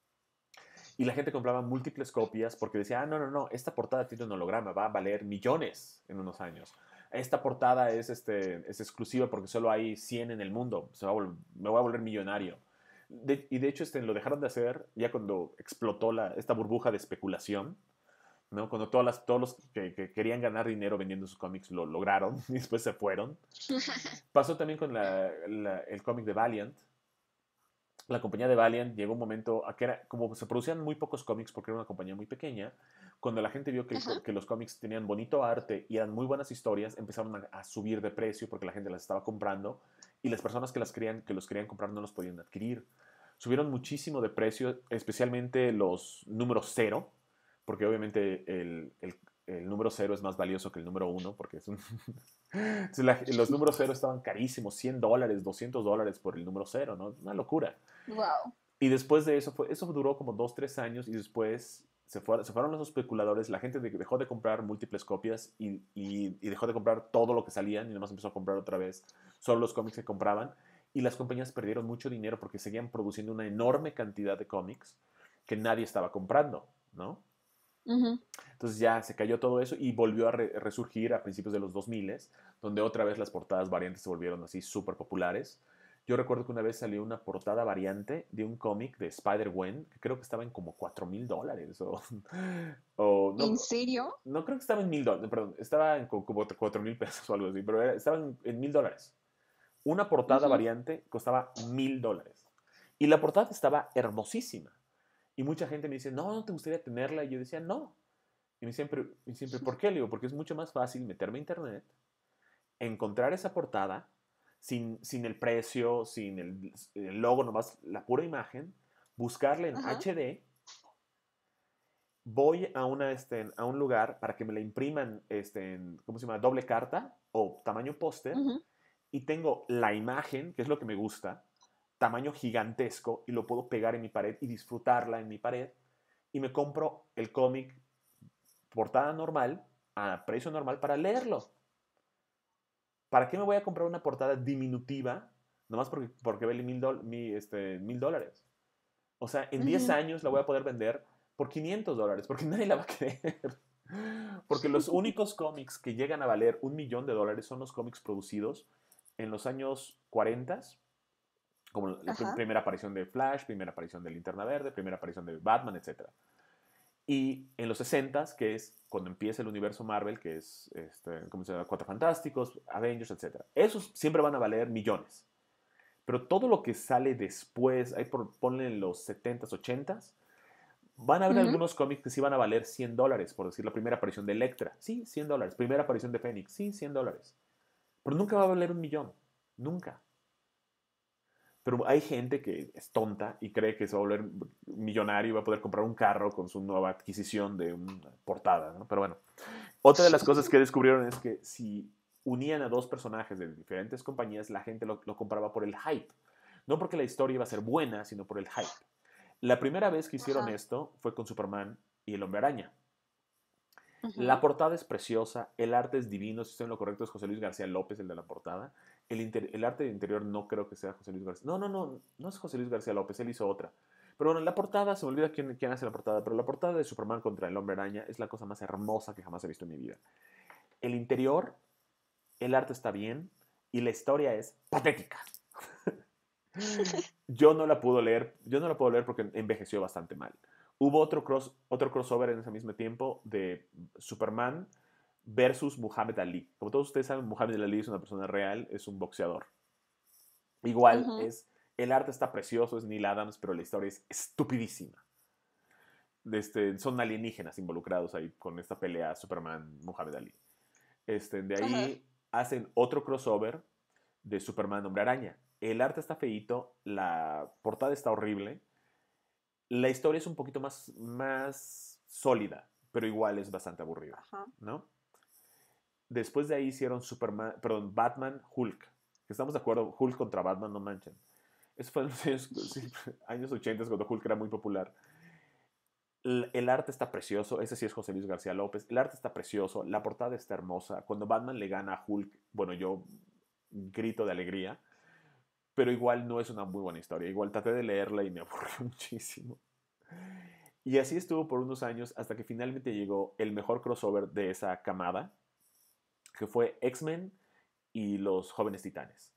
Y la gente compraba múltiples copias porque decía, ah, no, no, no, esta portada tiene un holograma, va a valer millones en unos años. Esta portada es, este, es exclusiva porque solo hay cien en el mundo, se va a vol- me voy a volver millonario. De- y de hecho este, lo dejaron de hacer ya cuando explotó la, esta burbuja de especulación, ¿no? Cuando todas las, todos los que, que querían ganar dinero vendiendo sus cómics lo lograron y después se fueron. Pasó también con la, la, el cómic de Valiant. La compañía de Valiant llegó un momento a que era, como se producían muy pocos cómics porque era una compañía muy pequeña, cuando la gente vio que, el,
Ajá.
que los cómics tenían bonito arte y eran muy buenas historias, empezaron a, a, subir de precio porque la gente las estaba comprando y las personas que, las querían, que los querían comprar no los podían adquirir. Subieron muchísimo de precio, especialmente los números cero, porque obviamente el, el, el número cero es más valioso que el número uno, porque es un... la, los números cero estaban carísimos, cien dólares, doscientos dólares por el número cero, ¿no? Una locura.
Wow.
Y después de eso, fue, eso duró como dos, tres años y después se, fue, se fueron los especuladores, la gente de, dejó de comprar múltiples copias y, y, y, dejó de comprar todo lo que salían y nada más empezó a comprar otra vez solo los cómics que compraban y las compañías perdieron mucho dinero porque seguían produciendo una enorme cantidad de cómics que nadie estaba comprando, ¿no?
Ujú.
Entonces ya se cayó todo eso y volvió a re resurgir a principios de los dos mil, donde otra vez las portadas variantes se volvieron así súper populares. Yo recuerdo que una vez salió una portada variante de un cómic de Spider-Gwen, que creo que estaba en como cuatro mil dólares. O, o
¿En
no,
serio?
no creo que estaba en mil dólares, perdón, estaba en como cuatro mil pesos o algo así, pero era, estaba en mil dólares. Una portada
Ujú.
variante costaba mil dólares. Y la portada estaba hermosísima. Y mucha gente me dice, no, ¿no te gustaría tenerla? Y yo decía, no. Y me siempre, y siempre, ¿por qué? Le digo, porque es mucho más fácil meterme a internet, encontrar esa portada sin, sin el precio, sin el, el logo, nomás la pura imagen, buscarla en
Ajá.
H D, voy a, una, este, a un lugar para que me la impriman, este, en, ¿cómo se llama? Doble carta o tamaño póster,
Ujú.
y tengo la imagen, que es lo que me gusta, tamaño gigantesco, y lo puedo pegar en mi pared y disfrutarla en mi pared, y me compro el cómic portada normal, a precio normal, para leerlo. ¿Para qué me voy a comprar una portada diminutiva nomás porque, porque vale mil, do, mi, este, mil dólares? O sea, en diez
Ujú.
años la voy a poder vender por quinientos dólares, porque nadie la va a querer. Porque los únicos cómics que llegan a valer un millón de dólares son los cómics producidos en los años cuarenta, como la prim
Ajá.
primera aparición de Flash, primera aparición de Linterna Verde, primera aparición de Batman, etcétera. Y en los sesenta, que es cuando empieza el universo Marvel, que es, este, ¿cómo se llama? Cuatro Fantásticos, Avengers, etcétera. Esos siempre van a valer millones. Pero todo lo que sale después, ahí por, ponle en los setentas, ochentas, van a haber
Ujú.
algunos cómics que sí van a valer cien dólares, por decir la primera aparición de Electra, sí, cien dólares. Primera aparición de Fénix, sí, cien dólares. Pero nunca va a valer un millón, nunca. Pero hay gente que es tonta y cree que se va a volver millonario y va a poder comprar un carro con su nueva adquisición de una portada, ¿no? Pero bueno, otra de las cosas que descubrieron es que si unían a dos personajes de diferentes compañías, la gente lo, lo compraba por el hype. No porque la historia iba a ser buena, sino por el hype. La primera vez que hicieron
Ajá.
esto fue con Superman y el Hombre Araña. La
Ujú.
portada es preciosa, el arte es divino, si estoy en lo correcto es José Luis García López, el de la portada. El, inter, el arte de interior no creo que sea José Luis García. No, no, no, no es José Luis García López, él hizo otra. Pero bueno, la portada, se me olvida quién, quién hace la portada, pero la portada de Superman contra el Hombre Araña es la cosa más hermosa que jamás he visto en mi vida. El interior, el arte está bien y la historia es patética. Yo no la puedo leer, yo no la puedo leer porque envejeció bastante mal. Hubo otro, cross, otro crossover en ese mismo tiempo de Superman versus Muhammad Ali. Como todos ustedes saben, Muhammad Ali es una persona real, es un boxeador. Igual
Ujú.
es, el arte está precioso, es Neil Adams, pero la historia es estupidísima. Este, son alienígenas involucrados ahí con esta pelea Superman-Muhammad Ali. Este, de
Ajá.
ahí hacen otro crossover de Superman Hombre Araña. El arte está feíto, la portada está horrible, la historia es un poquito más, más sólida, pero igual es bastante aburrida,
Ajá.
¿no? Después de ahí hicieron Superman, perdón, Batman Hulk. Que estamos de acuerdo, Hulk contra Batman, no manchen. Eso fue en los años, sí, años ochenta cuando Hulk era muy popular. El, el arte está precioso, ese sí es José Luis García López. El arte está precioso, la portada está hermosa. Cuando Batman le gana a Hulk, bueno, yo grito de alegría, pero igual no es una muy buena historia. Igual traté de leerla y me aburrió muchísimo. Y así estuvo por unos años hasta que finalmente llegó el mejor crossover de esa camada, que fue X-Men y los Jóvenes Titanes.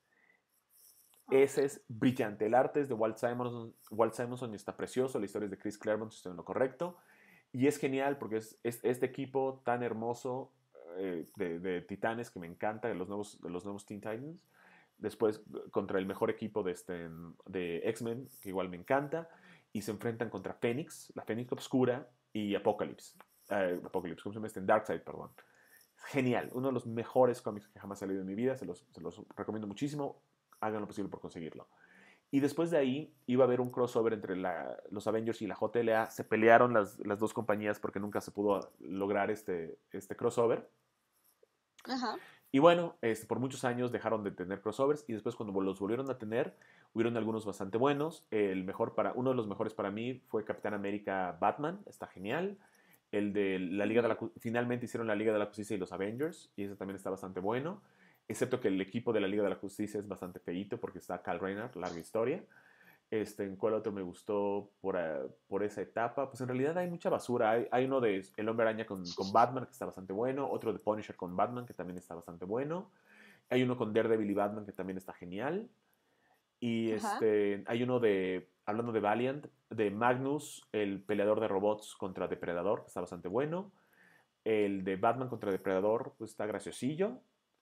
Ok.
Ese es brillante. El arte es de Walt Simonson. Walt Simonson está precioso. La historia es de Chris Claremont, si estoy en lo correcto. Y es genial porque es, es este equipo tan hermoso eh, de, de Titanes que me encanta, de los nuevos, de los nuevos Teen Titans. Después contra el mejor equipo de, este, de X-Men, que igual me encanta. Y se enfrentan contra Phoenix, la Phoenix Obscura y Apocalypse. Eh, Apocalypse, ¿cómo se llama este? Darkseid, perdón. Genial, uno de los mejores cómics que jamás ha salido en mi vida, se los, se los recomiendo muchísimo, hagan lo posible por conseguirlo. Y después de ahí iba a haber un crossover entre la, los Avengers y la J L A, se pelearon las, las dos compañías porque nunca se pudo lograr este, este crossover.
Ajá.
Y bueno, este, por muchos años dejaron de tener crossovers y después cuando los volvieron a tener, hubieron algunos bastante buenos. El mejor para, uno de los mejores para mí fue Capitán América Batman, está genial. El de la Liga de
Ujú.
la finalmente hicieron la Liga de la Justicia y los Avengers y ese también está bastante bueno. Excepto que el equipo de la Liga de la Justicia es bastante feíto porque está Kyle Rayner, larga historia. Este, ¿en cuál otro me gustó por, uh, por esa etapa? Pues en realidad hay mucha basura. Hay, hay uno de El Hombre Araña con, con, Batman que está bastante bueno. Otro de Punisher con Batman que también está bastante bueno. Hay uno con Daredevil y Batman que también está genial. Y
Ajá.
este, hay uno de, hablando de Valiant, de Magnus, el peleador de robots contra Depredador, que está bastante bueno. El de Batman contra Depredador, pues está graciosillo.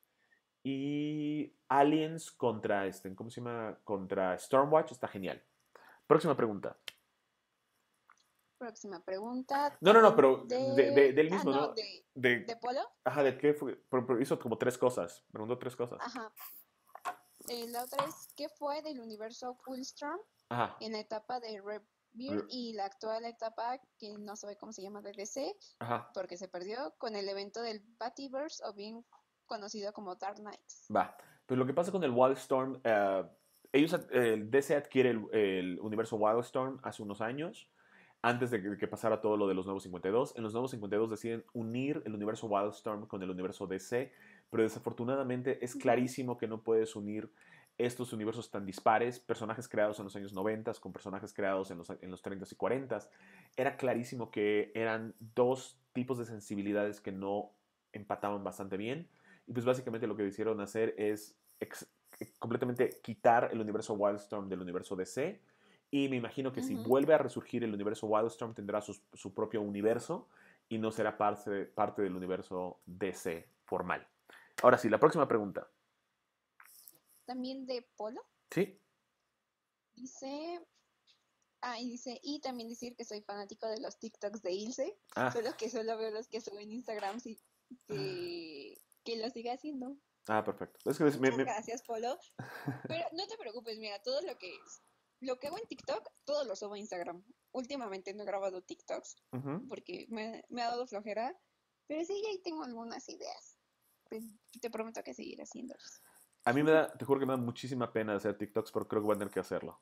Y Aliens contra, este, ¿cómo se llama? Contra Stormwatch, está genial. Próxima pregunta.
Próxima pregunta
No, no, no,
también
pero de, de,
de...
del
Ah,
mismo,
no,
¿no?
de,
De,
de Polo.
ajá, ¿de qué fue? Pero, pero hizo como tres cosas. Preguntó tres cosas.
Ajá. Eh, la otra es, ¿qué fue del universo Fullstorm
Ajá.
en la etapa de Rebirth
R-
y la actual etapa, que no sabe cómo se llama, de D C,
Ajá.
porque se perdió, con el evento del Bativerse o bien conocido como Dark Knights?
Va. Pues lo que pasa con el Wildstorm, eh, ellos, eh, el D C adquiere el, el universo Wildstorm hace unos años, antes de que, de que pasara todo lo de los Nuevos cincuenta y dos. En los Nuevos cincuenta y dos deciden unir el universo Wildstorm con el universo D C, pero desafortunadamente es
Ujú.
clarísimo que no puedes unir estos universos tan dispares, personajes creados en los años noventa con personajes creados en los, en los treinta y cuarenta. Era clarísimo que eran dos tipos de sensibilidades que no empataban bastante bien. Y pues básicamente lo que decidieron hacer es ex- completamente quitar el universo Wildstorm del universo D C. Y me imagino que si
Ujú.
vuelve a resurgir el universo Wildstorm tendrá su, su propio universo y no será parte, parte del universo D C formal. Ahora sí, la próxima pregunta.
También de Polo.
¿Sí?
Dice, ah, y dice, y también decir que soy fanático de los TikToks de Ilse,
Ah,
solo que solo veo los que suben en Instagram, sí, que, que lo siga haciendo.
ah perfecto. Es que me,
Muchas
me...
gracias, Polo. Pero no te preocupes, mira, todo lo que es, lo que hago en TikTok, todo lo subo a Instagram. Últimamente no he grabado TikToks
Uh-huh.
porque me, me ha dado flojera, pero sí, ahí tengo algunas ideas. Pues, te prometo que seguiré haciéndolos.
A mí me da, te juro que me da muchísima pena hacer TikToks, pero creo que voy a tener que hacerlo.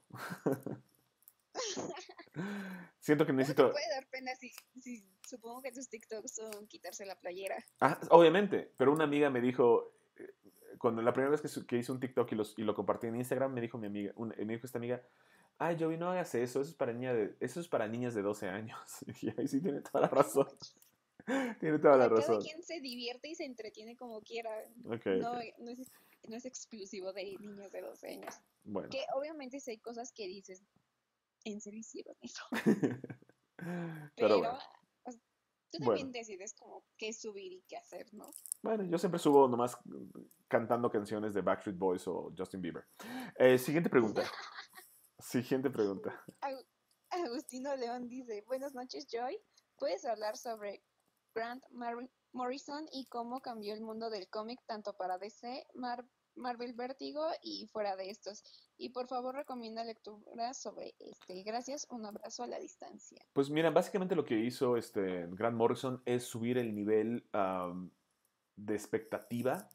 Siento que
¿Cómo te
necesito...
puede dar pena si, si supongo que tus TikToks son quitarse la playera?
Ah, obviamente, pero una amiga me dijo, eh, cuando la primera vez que, su- que hice un TikTok y, los, y lo compartí en Instagram, me dijo mi amiga, un- me dijo esta amiga, ay, Joey, no hagas eso, eso es para, niña de, eso es para niñas de doce años. Y ahí sí tiene toda la
Ay, no
razón,
manches.
tiene toda
O
la
sea, cada
razón.
quien se divierte y se entretiene como quiera.
Ok,
No,
ok,
no es, no es exclusivo de niños de doce años.
bueno.
Que obviamente sí hay cosas que dices, ¿en serio hicieron eso?
Pero
Pero
bueno,
o sea, tú
Bueno,
también decides como qué subir y qué hacer, ¿no?
bueno, yo siempre subo nomás cantando canciones de Backstreet Boys o Justin Bieber. Eh, siguiente pregunta. Siguiente pregunta.
Agu- Agustino León dice, buenas noches, Joy. ¿Puedes hablar sobre Grant Mar- Morrison y cómo cambió el mundo del cómic tanto para D C, Mar- Marvel Vértigo y fuera de estos? Y por favor recomienda lecturas sobre este. Gracias, un abrazo a la distancia.
Pues mira, básicamente lo que hizo este Grant Morrison es subir el nivel um, de expectativa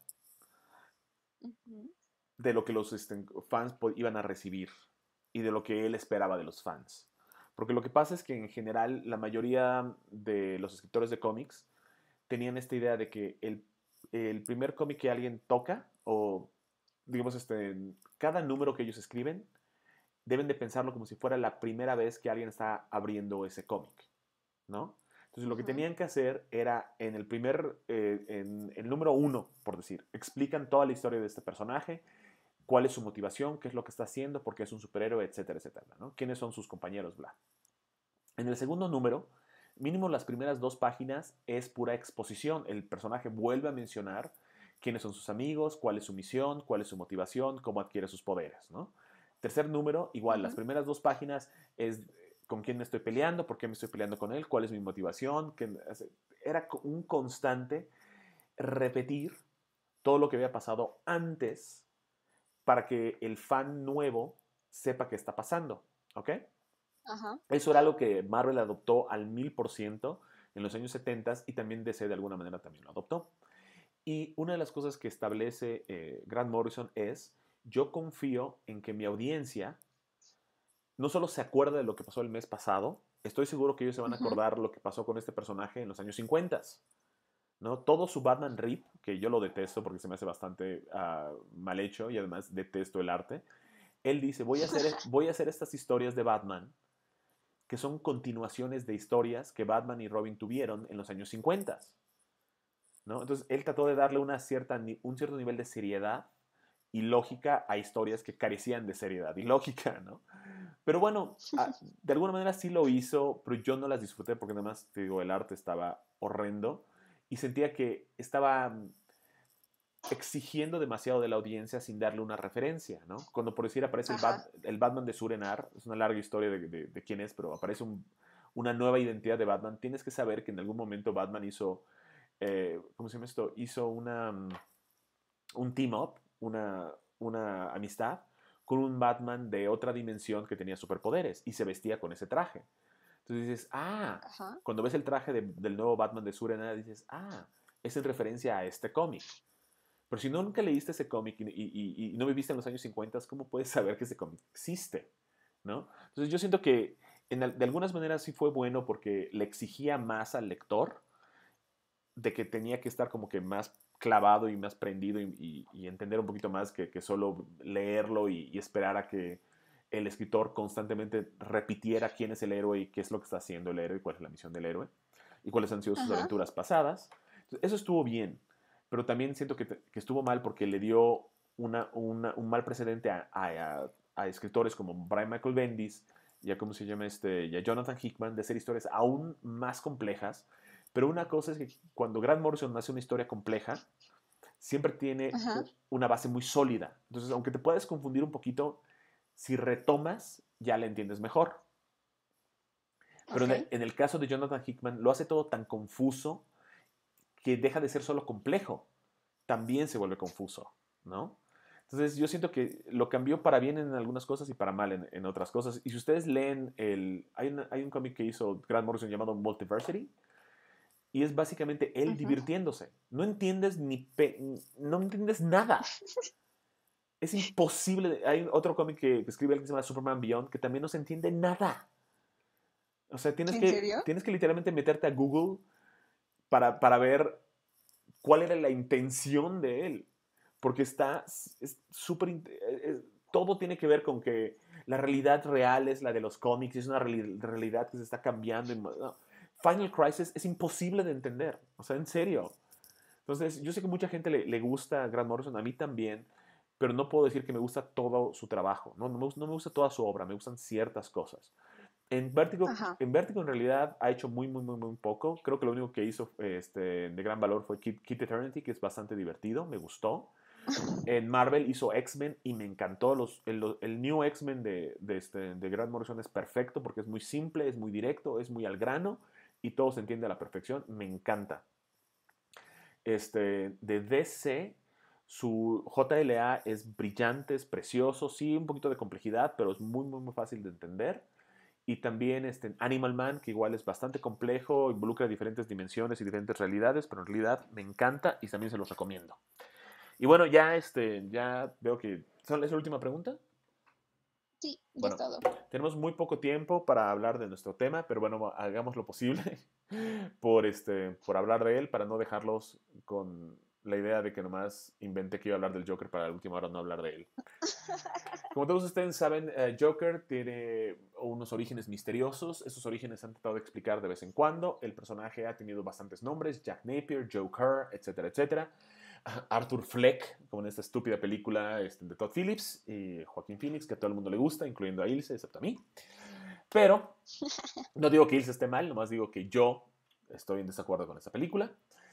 Ujú,
de lo que los este, fans iban a recibir y de lo que él esperaba de los fans. Porque lo que pasa es que en general la mayoría de los escritores de cómics tenían esta idea de que el, el primer cómic que alguien toca, o digamos, este, cada número que ellos escriben, deben de pensarlo como si fuera la primera vez que alguien está abriendo ese cómic, ¿no? Entonces lo que
ujú,
tenían que hacer era en el primer, eh, en el número uno, por decir, explican toda la historia de este personaje, cuál es su motivación, qué es lo que está haciendo, por qué es un superhéroe, etcétera, etcétera, ¿no? ¿Quiénes son sus compañeros, bla? En el segundo número, mínimo las primeras dos páginas es pura exposición. El personaje vuelve a mencionar quiénes son sus amigos, cuál es su misión, cuál es su motivación, cómo adquiere sus poderes, ¿no? Tercer número, igual, las
ujú.
primeras dos páginas es con quién me estoy peleando, por qué me estoy peleando con él, cuál es mi motivación. Que, era un constante repetir todo lo que había pasado antes para que el fan nuevo sepa qué está pasando, ¿ok?
Ajá,
Eso era algo que Marvel adoptó al mil por ciento en los años setenta y también D C de alguna manera también lo adoptó. Y una de las cosas que establece eh, Grant Morrison es, yo confío en que mi audiencia no solo se acuerda de lo que pasó el mes pasado, estoy seguro que ellos se van a
ujú.
acordar lo que pasó con este personaje en los años cincuenta, ¿no? Todo su Batman Rip, que yo lo detesto porque se me hace bastante uh, mal hecho y además detesto el arte, él dice, voy a, hacer, voy a hacer estas historias de Batman que son continuaciones de historias que Batman y Robin tuvieron en los años cincuenta, ¿no? Entonces, él trató de darle una cierta, un cierto nivel de seriedad y lógica a historias que carecían de seriedad y lógica, ¿no? Pero bueno, de alguna manera sí lo hizo, pero yo no las disfruté porque nada más, te digo, el arte estaba horrendo y sentía que estaba exigiendo demasiado de la audiencia sin darle una referencia, ¿no? Cuando por decir aparece el, Bat,
Ajá,
el Batman de Surenar, es una larga historia de, de, de quién es, pero aparece un, una nueva identidad de Batman, tienes que saber que en algún momento Batman hizo, eh, ¿cómo se llama esto? Hizo una, un team up, una, una amistad con un Batman de otra dimensión que tenía superpoderes y se vestía con ese traje. Entonces dices, ah,
ajá.
cuando ves el traje de, del nuevo Batman de Surenar, dices, ah, es en referencia a este cómic. Pero si no, nunca leíste ese cómic y, y, y, no viviste en los años cincuenta, ¿cómo puedes saber que ese cómic existe? ¿No? Entonces yo siento que en, de algunas maneras sí fue bueno porque le exigía más al lector de que tenía que estar como que más clavado y más prendido y, y, y entender un poquito más que, que solo leerlo y, y, esperar a que el escritor constantemente repitiera quién es el héroe y qué es lo que está haciendo el héroe y cuál es la misión del héroe y cuáles han sido sus
Ajá.
aventuras pasadas. Entonces, eso estuvo bien, pero también siento que, que estuvo mal porque le dio una, una, un mal precedente a, a, a, escritores como Brian Michael Bendis y a, ¿cómo se llama este? Y a Jonathan Hickman de hacer historias aún más complejas. Pero una cosa es que cuando Grant Morrison hace una historia compleja, siempre tiene
Ajá.
una base muy sólida. Entonces, aunque te puedes confundir un poquito, si retomas, ya la entiendes mejor. Pero
Ok.
en el, en el caso de Jonathan Hickman, lo hace todo tan confuso que deja de ser solo complejo, también se vuelve confuso, ¿no? Entonces yo siento que lo cambió para bien en algunas cosas y para mal en, en otras cosas. Y si ustedes leen el... Hay, una, hay un cómic que hizo Grant Morrison llamado Multiversity, y es básicamente él
Ujú.
divirtiéndose. No entiendes ni... Pe no entiendes nada. Es imposible. Hay otro cómic que escribe alguien que se llama Superman Beyond que también no se entiende nada. O sea, tienes
¿En
que,
serio?
tienes que literalmente meterte a Google para, para ver cuál era la intención de él. Porque está súper... Todo tiene que ver con que la realidad real es la de los cómics, es una reali realidad que se está cambiando. No. Final Crisis es imposible de entender, o sea, en serio. Entonces, yo sé que mucha gente le, le gusta a Grant Morrison, a mí también, pero no puedo decir que me gusta todo su trabajo, no, no, me, no me gusta toda su obra, me gustan ciertas cosas. En Vértigo,
Ajá.
en Vértigo en realidad ha hecho muy, muy, muy, muy poco. Creo que lo único que hizo este, de gran valor fue Kid, Kid Eternity, que es bastante divertido, me gustó. En Marvel hizo X-Men y me encantó. Los, el, el New X-Men de, de, este, de Grant Morrison es perfecto porque es muy simple, es muy directo, es muy al grano y todo se entiende a la perfección. Me encanta. Este, de D C, su J L A es brillante, es precioso, sí, un poquito de complejidad, pero es muy, muy, muy fácil de entender. Y también este, Animal Man, que igual es bastante complejo, involucra diferentes dimensiones y diferentes realidades, pero en realidad me encanta y también se los recomiendo. Y bueno, ya, este, ya veo que... ¿Es la última pregunta?
Sí, ya es
Bueno,
todo.
tenemos muy poco tiempo para hablar de nuestro tema, pero bueno, hagamos lo posible por, este, por hablar de él, para no dejarlos con la idea de que nomás inventé que iba a hablar del Joker para la última hora no hablar de él. Como todos ustedes saben, uh, Joker tiene unos orígenes misteriosos. Esos orígenes se han tratado de explicar de vez en cuando. El personaje ha tenido bastantes nombres: Jack Napier, Joe Kerr, etcétera, etcétera. Arthur Fleck, como en esta estúpida película este, de Todd Phillips, y Joaquín Phoenix, que a todo el mundo le gusta, incluyendo a Ilse, excepto a mí. Pero no digo que Ilse esté mal, nomás digo que yo estoy en desacuerdo con esta película.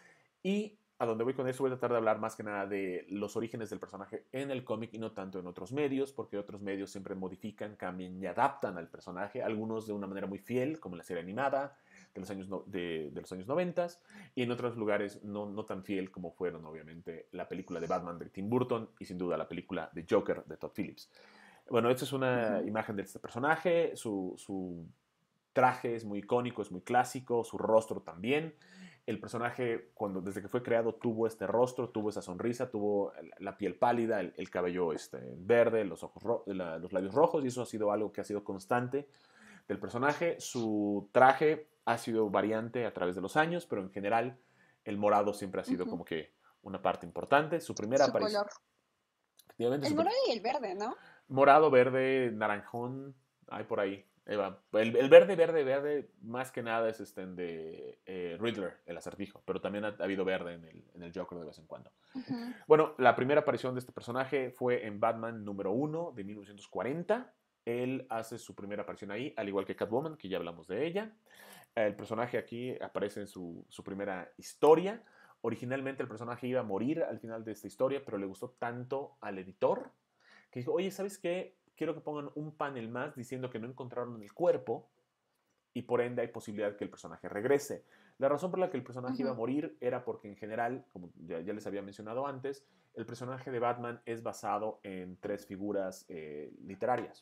Y a donde voy con eso, voy a tratar de hablar más que nada de los orígenes del personaje en el cómic y no tanto en otros medios, porque otros medios siempre modifican, cambian y adaptan al personaje, algunos de una manera muy fiel, como en la serie animada de los años, no, de, de los años noventa, y en otros lugares no, no tan fiel como fueron, obviamente, la película de Batman de Tim Burton y sin duda la película de Joker de Todd Phillips. Bueno, esta es una
Ujú.
imagen de este personaje, su, su traje es muy icónico, es muy clásico, su rostro también. El personaje, cuando, desde que fue creado, tuvo este rostro, tuvo esa sonrisa, tuvo la piel pálida, el, el cabello este, verde, los, ojos ro la, los labios rojos, y eso ha sido algo que ha sido constante del personaje. Su traje ha sido variante a través de los años, pero en general el morado siempre ha sido
Ujú.
como que una parte importante. Su primera
Su
aparición,
color.
efectivamente,
El
su
morado y el verde, ¿no?
morado, verde, naranjón, hay por ahí. ahí va. El, el, verde, verde, verde, más que nada es este de eh, Riddler, el acertijo, pero también ha, ha, habido verde en el, en el Joker de vez en cuando.
Ujú.
Bueno, la primera aparición de este personaje fue en Batman número uno de mil novecientos cuarenta. Él hace su primera aparición ahí, al igual que Catwoman, que ya hablamos de ella. El personaje aquí aparece en su, su primera historia. Originalmente el personaje iba a morir al final de esta historia, pero le gustó tanto al editor que dijo, oye, ¿sabes qué? Quiero que pongan un panel más diciendo que no encontraron el cuerpo y por ende hay posibilidad que el personaje regrese. La razón por la que el personaje iba a
Ujú.
morir era porque en general, como ya, ya les había mencionado antes, el personaje de Batman es basado en tres figuras eh, literarias.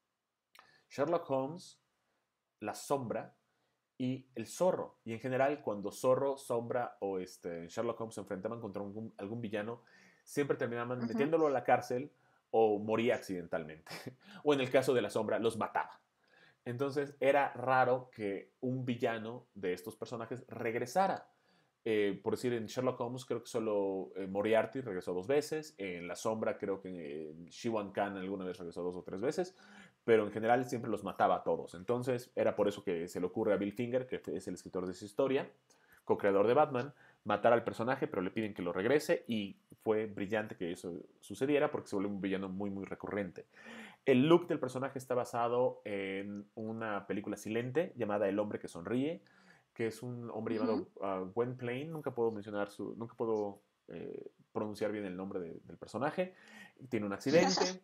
Sherlock Holmes, la Sombra y el Zorro. Y en general, cuando Zorro, Sombra o este, Sherlock Holmes se enfrentaban contra algún, algún villano, siempre terminaban
Ujú.
metiéndolo a la cárcel o moría accidentalmente. O en el caso de la Sombra, los mataba. Entonces era raro que un villano de estos personajes regresara. Eh, por decir, en Sherlock Holmes creo que solo eh, Moriarty regresó dos veces, en La Sombra creo que eh, Shi-Wan Khan alguna vez regresó dos o tres veces, pero en general siempre los mataba a todos. Entonces era por eso que se le ocurre a Bill Finger, que es el escritor de esa historia, co-creador de Batman, matar al personaje, pero le piden que lo regrese y fue brillante que eso sucediera porque se vuelve un villano muy, muy recurrente. El look del personaje está basado en una película silente llamada El hombre que sonríe, que es un hombre
Ujú.
llamado uh, Gwen Plain, nunca puedo mencionar su, nunca puedo eh, pronunciar bien el nombre de, del personaje. Tiene un accidente,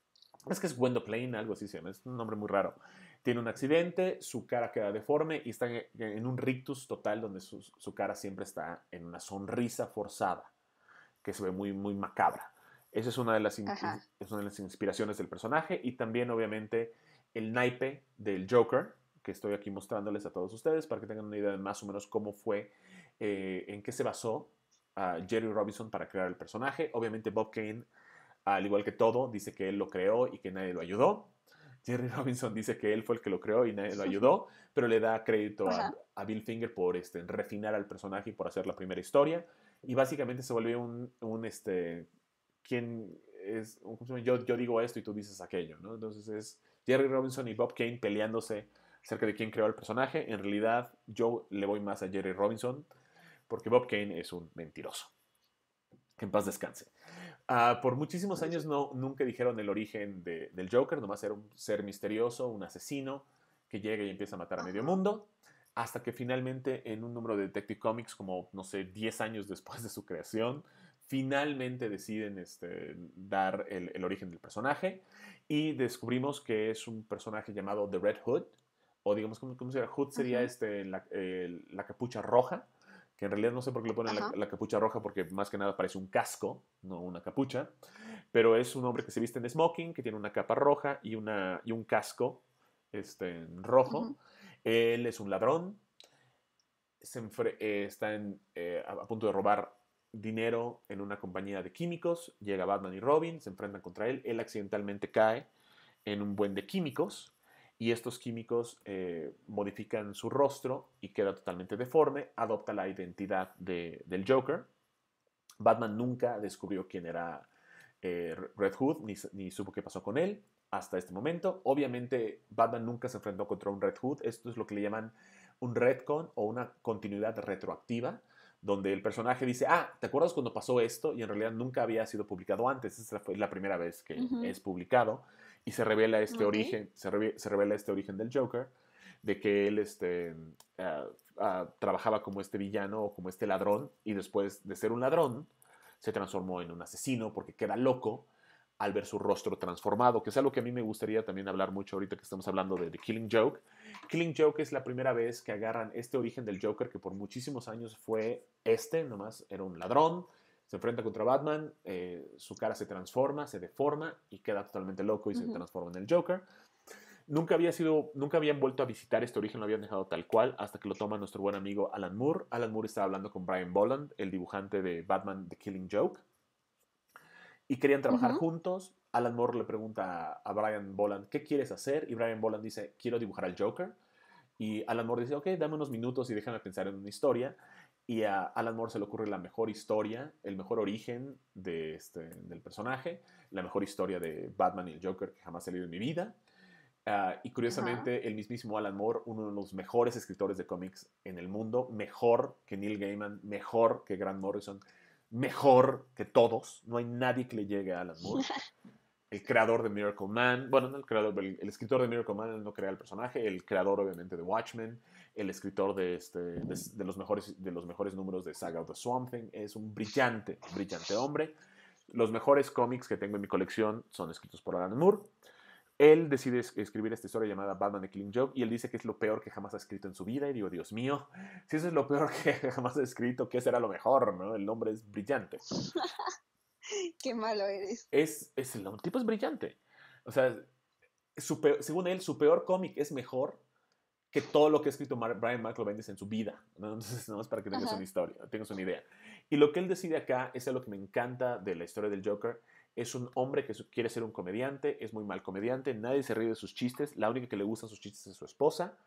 es que es Gwendo Plain, algo así se llama, es un nombre muy raro. Tiene un accidente, su cara queda deforme y está en, en un rictus total donde su, su cara siempre está en una sonrisa forzada, que se ve muy, muy macabra. Esa es una, de las,
Ajá.
es una de las inspiraciones del personaje y también obviamente el naipe del Joker, que estoy aquí mostrándoles a todos ustedes para que tengan una idea de más o menos cómo fue, eh, en qué se basó uh, Jerry Robinson para crear el personaje. Obviamente Bob Kane, al igual que todo, dice que él lo creó y que nadie lo ayudó. Jerry Robinson dice que él fue el que lo creó y nadie lo ayudó, pero le da crédito a,
Ajá.
a Bill Finger por este, refinar al personaje y por hacer la primera historia. Y básicamente se volvió un, un este, ¿quién es? Yo, yo digo esto y tú dices aquello, ¿no? Entonces es Jerry Robinson y Bob Kane peleándose acerca de quién creó el personaje. En realidad yo le voy más a Jerry Robinson porque Bob Kane es un mentiroso. Que en paz descanse. Uh, por muchísimos años no, nunca dijeron el origen de, del Joker, nomás era un ser misterioso, un asesino que llega y empieza a matar a medio
Ajá.
mundo, hasta que finalmente en un número de Detective Comics, como, no sé, diez años después de su creación, finalmente deciden este, dar el, el origen del personaje y descubrimos que es un personaje llamado The Red Hood, o digamos, ¿cómo, cómo sería? Hood sería
Ujú.
este, la, eh, la capucha roja, que en realidad no sé por qué le ponen la,
Ajá.
la capucha roja, porque más que nada parece un casco, no una capucha, pero es un hombre que se viste en smoking, que tiene una capa roja y, una, y un casco este, en rojo.
Ujú.
Él es un ladrón, se enfre- eh, está en, eh, a, a punto de robar dinero en una compañía de químicos, llega Batman y Robin, se enfrentan contra él, él accidentalmente cae en un buen de químicos y estos químicos eh, modifican su rostro y queda totalmente deforme, adopta la identidad de, del Joker. Batman nunca descubrió quién era eh, Red Hood, ni, ni supo qué pasó con él hasta este momento. Obviamente, Batman nunca se enfrentó contra un Red Hood. Esto es lo que le llaman un retcon o una continuidad retroactiva, donde el personaje dice, ah, ¿te acuerdas cuando pasó esto? Y en realidad nunca había sido publicado antes. Esa fue la primera vez que
Ujú.
es publicado. Y se revela este
Ok.
origen, se, re se revela este origen del Joker, de que él este, uh, uh, trabajaba como este villano o como este ladrón, y después de ser un ladrón, se transformó en un asesino porque queda loco al ver su rostro transformado, que es algo que a mí me gustaría también hablar mucho ahorita que estamos hablando de The Killing Joke. Killing Joke es la primera vez que agarran este origen del Joker, que por muchísimos años fue este, nomás era un ladrón, se enfrenta contra Batman, eh, su cara se transforma, se deforma y queda totalmente loco y se
Ujú.
transforma en el Joker. Nunca había sido, nunca habían vuelto a visitar este origen, lo habían dejado tal cual hasta que lo toma nuestro buen amigo Alan Moore. Alan Moore estaba hablando con Brian Bolland, el dibujante de Batman The Killing Joke, y querían trabajar
Ujú.
juntos. Alan Moore le pregunta a Brian Bolland, ¿qué quieres hacer? Y Brian Bolland dice, quiero dibujar al Joker. Y Alan Moore dice, ok, dame unos minutos y déjame pensar en una historia. Y a Alan Moore se le ocurre la mejor historia, el mejor origen de este, del personaje, la mejor historia de Batman y el Joker que jamás he leído en mi vida. Uh, y
Ajá.
curiosamente, el mismísimo Alan Moore, uno de los mejores escritores de cómics en el mundo, mejor que Neil Gaiman, mejor que Grant Morrison, mejor que todos. No hay nadie que le llegue a Alan Moore. El creador de Miracle Man, bueno, no el creador, el, el escritor de Miracle Man, él no crea el personaje, el creador obviamente de Watchmen, el escritor de, este, de, de, los, mejores, de los mejores números de Saga of the Swamp Thing, es un brillante, brillante hombre. Los mejores cómics que tengo en mi colección son escritos por Alan Moore. Él decide escribir esta historia llamada Batman The Killing Joke y él dice que es lo peor que jamás ha escrito en su vida. Y digo, Dios mío, si eso es lo peor que jamás ha escrito, ¿qué será lo mejor? ¿No? El nombre es brillante.
Qué malo eres.
Es, es el tipo es brillante. O sea, su peor, según él, su peor cómic es mejor que todo lo que ha escrito Brian Michael Bendis en su vida. ¿No? Entonces, nada más para que tengas una
Ajá.
historia, tengas una idea. Y lo que él decide acá es algo que me encanta de la historia del Joker. Es un hombre que quiere ser un comediante, es muy mal comediante, nadie se ríe de sus chistes, la única que le gustan sus chistes es su esposa.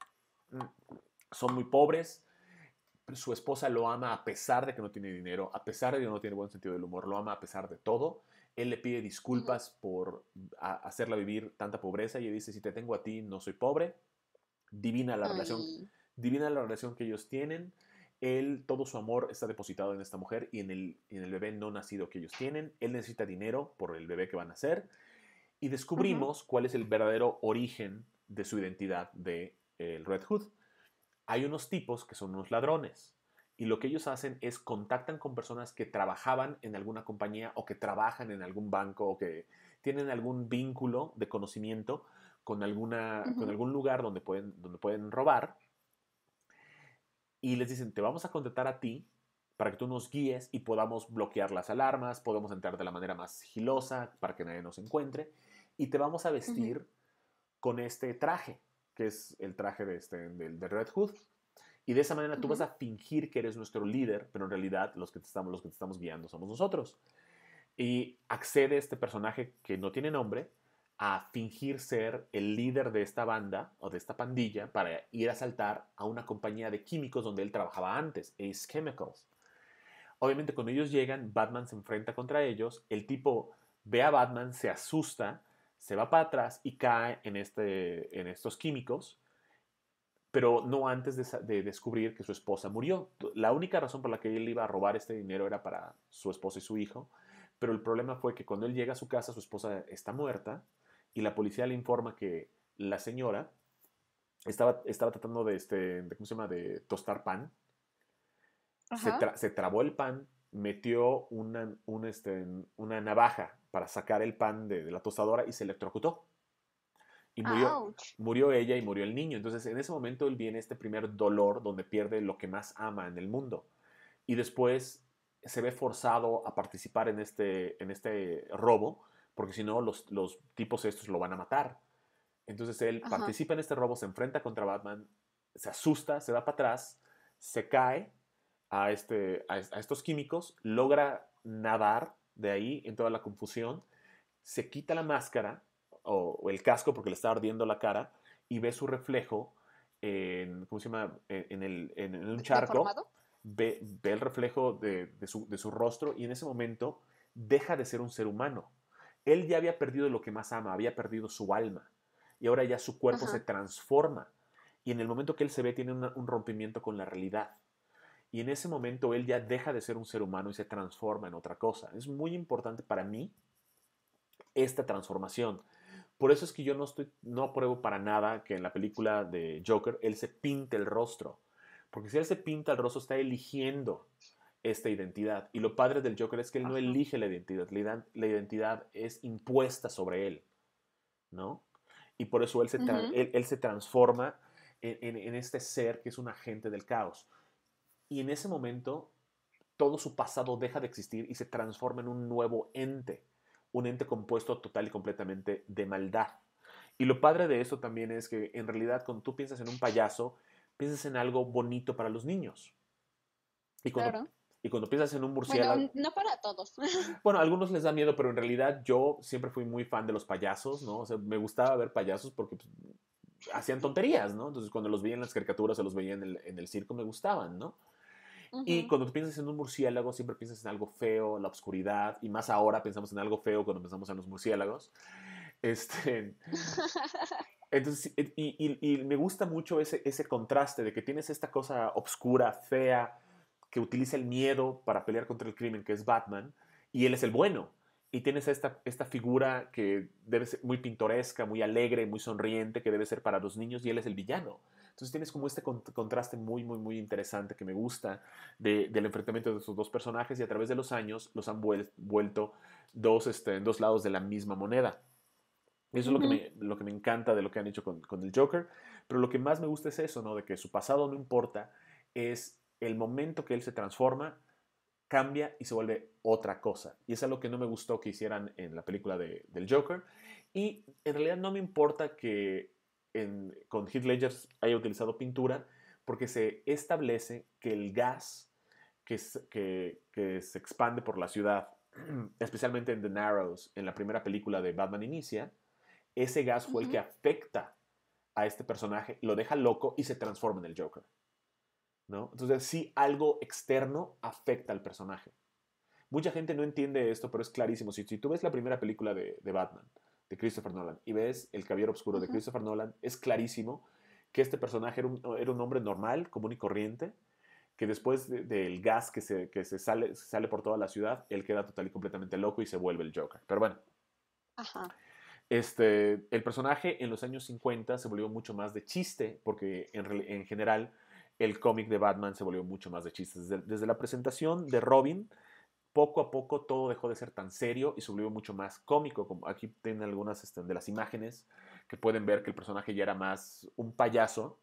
Son muy pobres, su esposa lo ama a pesar de que no tiene dinero, a pesar de que no tiene buen sentido del humor, lo ama a pesar de todo. Él le pide
Ujú.
disculpas por hacerla vivir tanta pobreza y ella dice, si te tengo a ti, no soy pobre. Divina la relación,
Ay.
divina la relación que ellos tienen. Él, todo su amor está depositado en esta mujer y en el, en el bebé no nacido que ellos tienen. Él necesita dinero por el bebé que van a hacer. Y
Ujú.
descubrimos cuál es el verdadero origen de su identidad de el Red Hood. Hay unos tipos que son unos ladrones y lo que ellos hacen es contactan con personas que trabajaban en alguna compañía o que trabajan en algún banco o que tienen algún vínculo de conocimiento con, alguna, con
Ujú.
algún lugar donde pueden, donde pueden robar y les dicen, te vamos a contratar a ti para que tú nos guíes y podamos bloquear las alarmas, podemos entrar de la manera más sigilosa para que nadie nos encuentre y te vamos a
Ujú.
vestir con este traje, que es el traje de, este, del de Red Hood. Y de esa manera tú vas
Ujú.
a fingir que eres nuestro líder, pero en realidad los que te estamos, los que te estamos guiando somos nosotros. Y accede este personaje que no tiene nombre a fingir ser el líder de esta banda o de esta pandilla para ir a asaltar a una compañía de químicos donde él trabajaba antes, Ace Chemicals. Obviamente cuando ellos llegan, Batman se enfrenta contra ellos, el tipo ve a Batman, se asusta, se va para atrás y cae en, este, en estos químicos, pero no antes de, de, descubrir que su esposa murió. La única razón por la que él iba a robar este dinero era para su esposa y su hijo, pero el problema fue que cuando él llega a su casa, su esposa está muerta y la policía le informa que la señora estaba, estaba tratando de, este, de, ¿cómo se llama?, de tostar pan. Se,
Ajá.
tra se trabó el pan, metió una, un, este, una navaja para sacar el pan de, de la tostadora y se electrocutó. Y murió,
Ouch.
murió ella y murió el niño. Entonces, en ese momento él viene este primer dolor donde pierde lo que más ama en el mundo. Y después se ve forzado a participar en este, en este robo, porque si no, los, los tipos estos lo van a matar. Entonces él
Ajá.
participa en este robo, se enfrenta contra Batman, se asusta, se va para atrás, se cae a, este, a, a estos químicos, logra nadar de ahí en toda la confusión, se quita la máscara o, o el casco porque le está ardiendo la cara y ve su reflejo en, ¿cómo se llama?, en, en el, en, en un
De-
charco,
¿Deformado?
ve, ve el reflejo de, de, su, de su rostro y en ese momento deja de ser un ser humano. Él ya había perdido lo que más ama, había perdido su alma y ahora ya su cuerpo se
Ajá.
transforma y en el momento que él se ve tiene una, un rompimiento con la realidad. Y en ese momento él ya deja de ser un ser humano y se transforma en otra cosa. Es muy importante para mí esta transformación. Por eso es que yo no estoy, no apruebo para nada que en la película de Joker él se pinte el rostro. Porque si él se pinta el rostro está eligiendo esta identidad. Y lo padre del Joker es que él no
Ajá.
elige la identidad. La, la identidad es impuesta sobre él, ¿no? Y por eso él se, tra
Ujú.
él, él se transforma en, en, en este ser que es un agente del caos. Y en ese momento todo su pasado deja de existir y se transforma en un nuevo ente, un ente compuesto total y completamente de maldad. Y lo padre de eso también es que en realidad cuando tú piensas en un payaso, piensas en algo bonito para los niños. Y cuando,
Claro.
y cuando piensas en un
Bueno,
murciélago,
n- no para todos.
bueno, a algunos les da miedo, pero en realidad yo siempre fui muy fan de los payasos, ¿no? O sea, me gustaba ver payasos porque pues, hacían tonterías, ¿no? Entonces cuando los veía en las caricaturas o los veía en el, en el circo me gustaban, ¿no? Y
Ujú.
cuando tú piensas en un murciélago, siempre piensas en algo feo, la oscuridad, y más ahora pensamos en algo feo cuando pensamos en los murciélagos. Este, entonces, y, y- y me gusta mucho ese, ese contraste de que tienes esta cosa oscura, fea, que utiliza el miedo para pelear contra el crimen, que es Batman, y él es el bueno. Y tienes esta, esta figura que debe ser muy pintoresca, muy alegre, muy sonriente, que debe ser para los niños, y él es el villano. Entonces tienes como este cont- contraste muy, muy, muy interesante que me gusta de- del enfrentamiento de esos dos personajes, y a través de los años los han vuel- vuelto dos, este, en dos lados de la misma moneda. Eso es lo que
Ujú.
me, lo que me encanta de lo que han hecho con, con el Joker, pero lo que más me gusta es eso, ¿no? De que su pasado no importa, es el momento que él se transforma, cambia y se vuelve otra cosa. Y es algo que no me gustó que hicieran en la película de, del Joker. Y en realidad no me importa que en, con Heath Ledger haya utilizado pintura, porque se establece que el gas que, que, que se expande por la ciudad, especialmente en The Narrows, en la primera película de Batman Inicia, ese gas fue el que
Ujú.
afecta a este personaje, lo deja loco y se transforma en el Joker, ¿no? Entonces sí, algo externo afecta al personaje. Mucha gente no entiende esto, pero es clarísimo. Si, si tú ves la primera película de, de, Batman, de Christopher Nolan, y ves El Caballero Oscuro de
Ujú.
Christopher Nolan, es clarísimo que este personaje era un, era un hombre normal, común y corriente, que después de, del gas que, se, que se, sale, se sale por toda la ciudad, él queda total y completamente loco y se vuelve el Joker. Pero bueno,
Ajá.
este, el personaje en los años cincuenta se volvió mucho más de chiste, porque en, en general el cómic de Batman se volvió mucho más de chiste. Desde, desde, la presentación de Robin, poco a poco todo dejó de ser tan serio y se volvió mucho más cómico. Como aquí tienen algunas este, de las imágenes que pueden ver que el personaje ya era más un payaso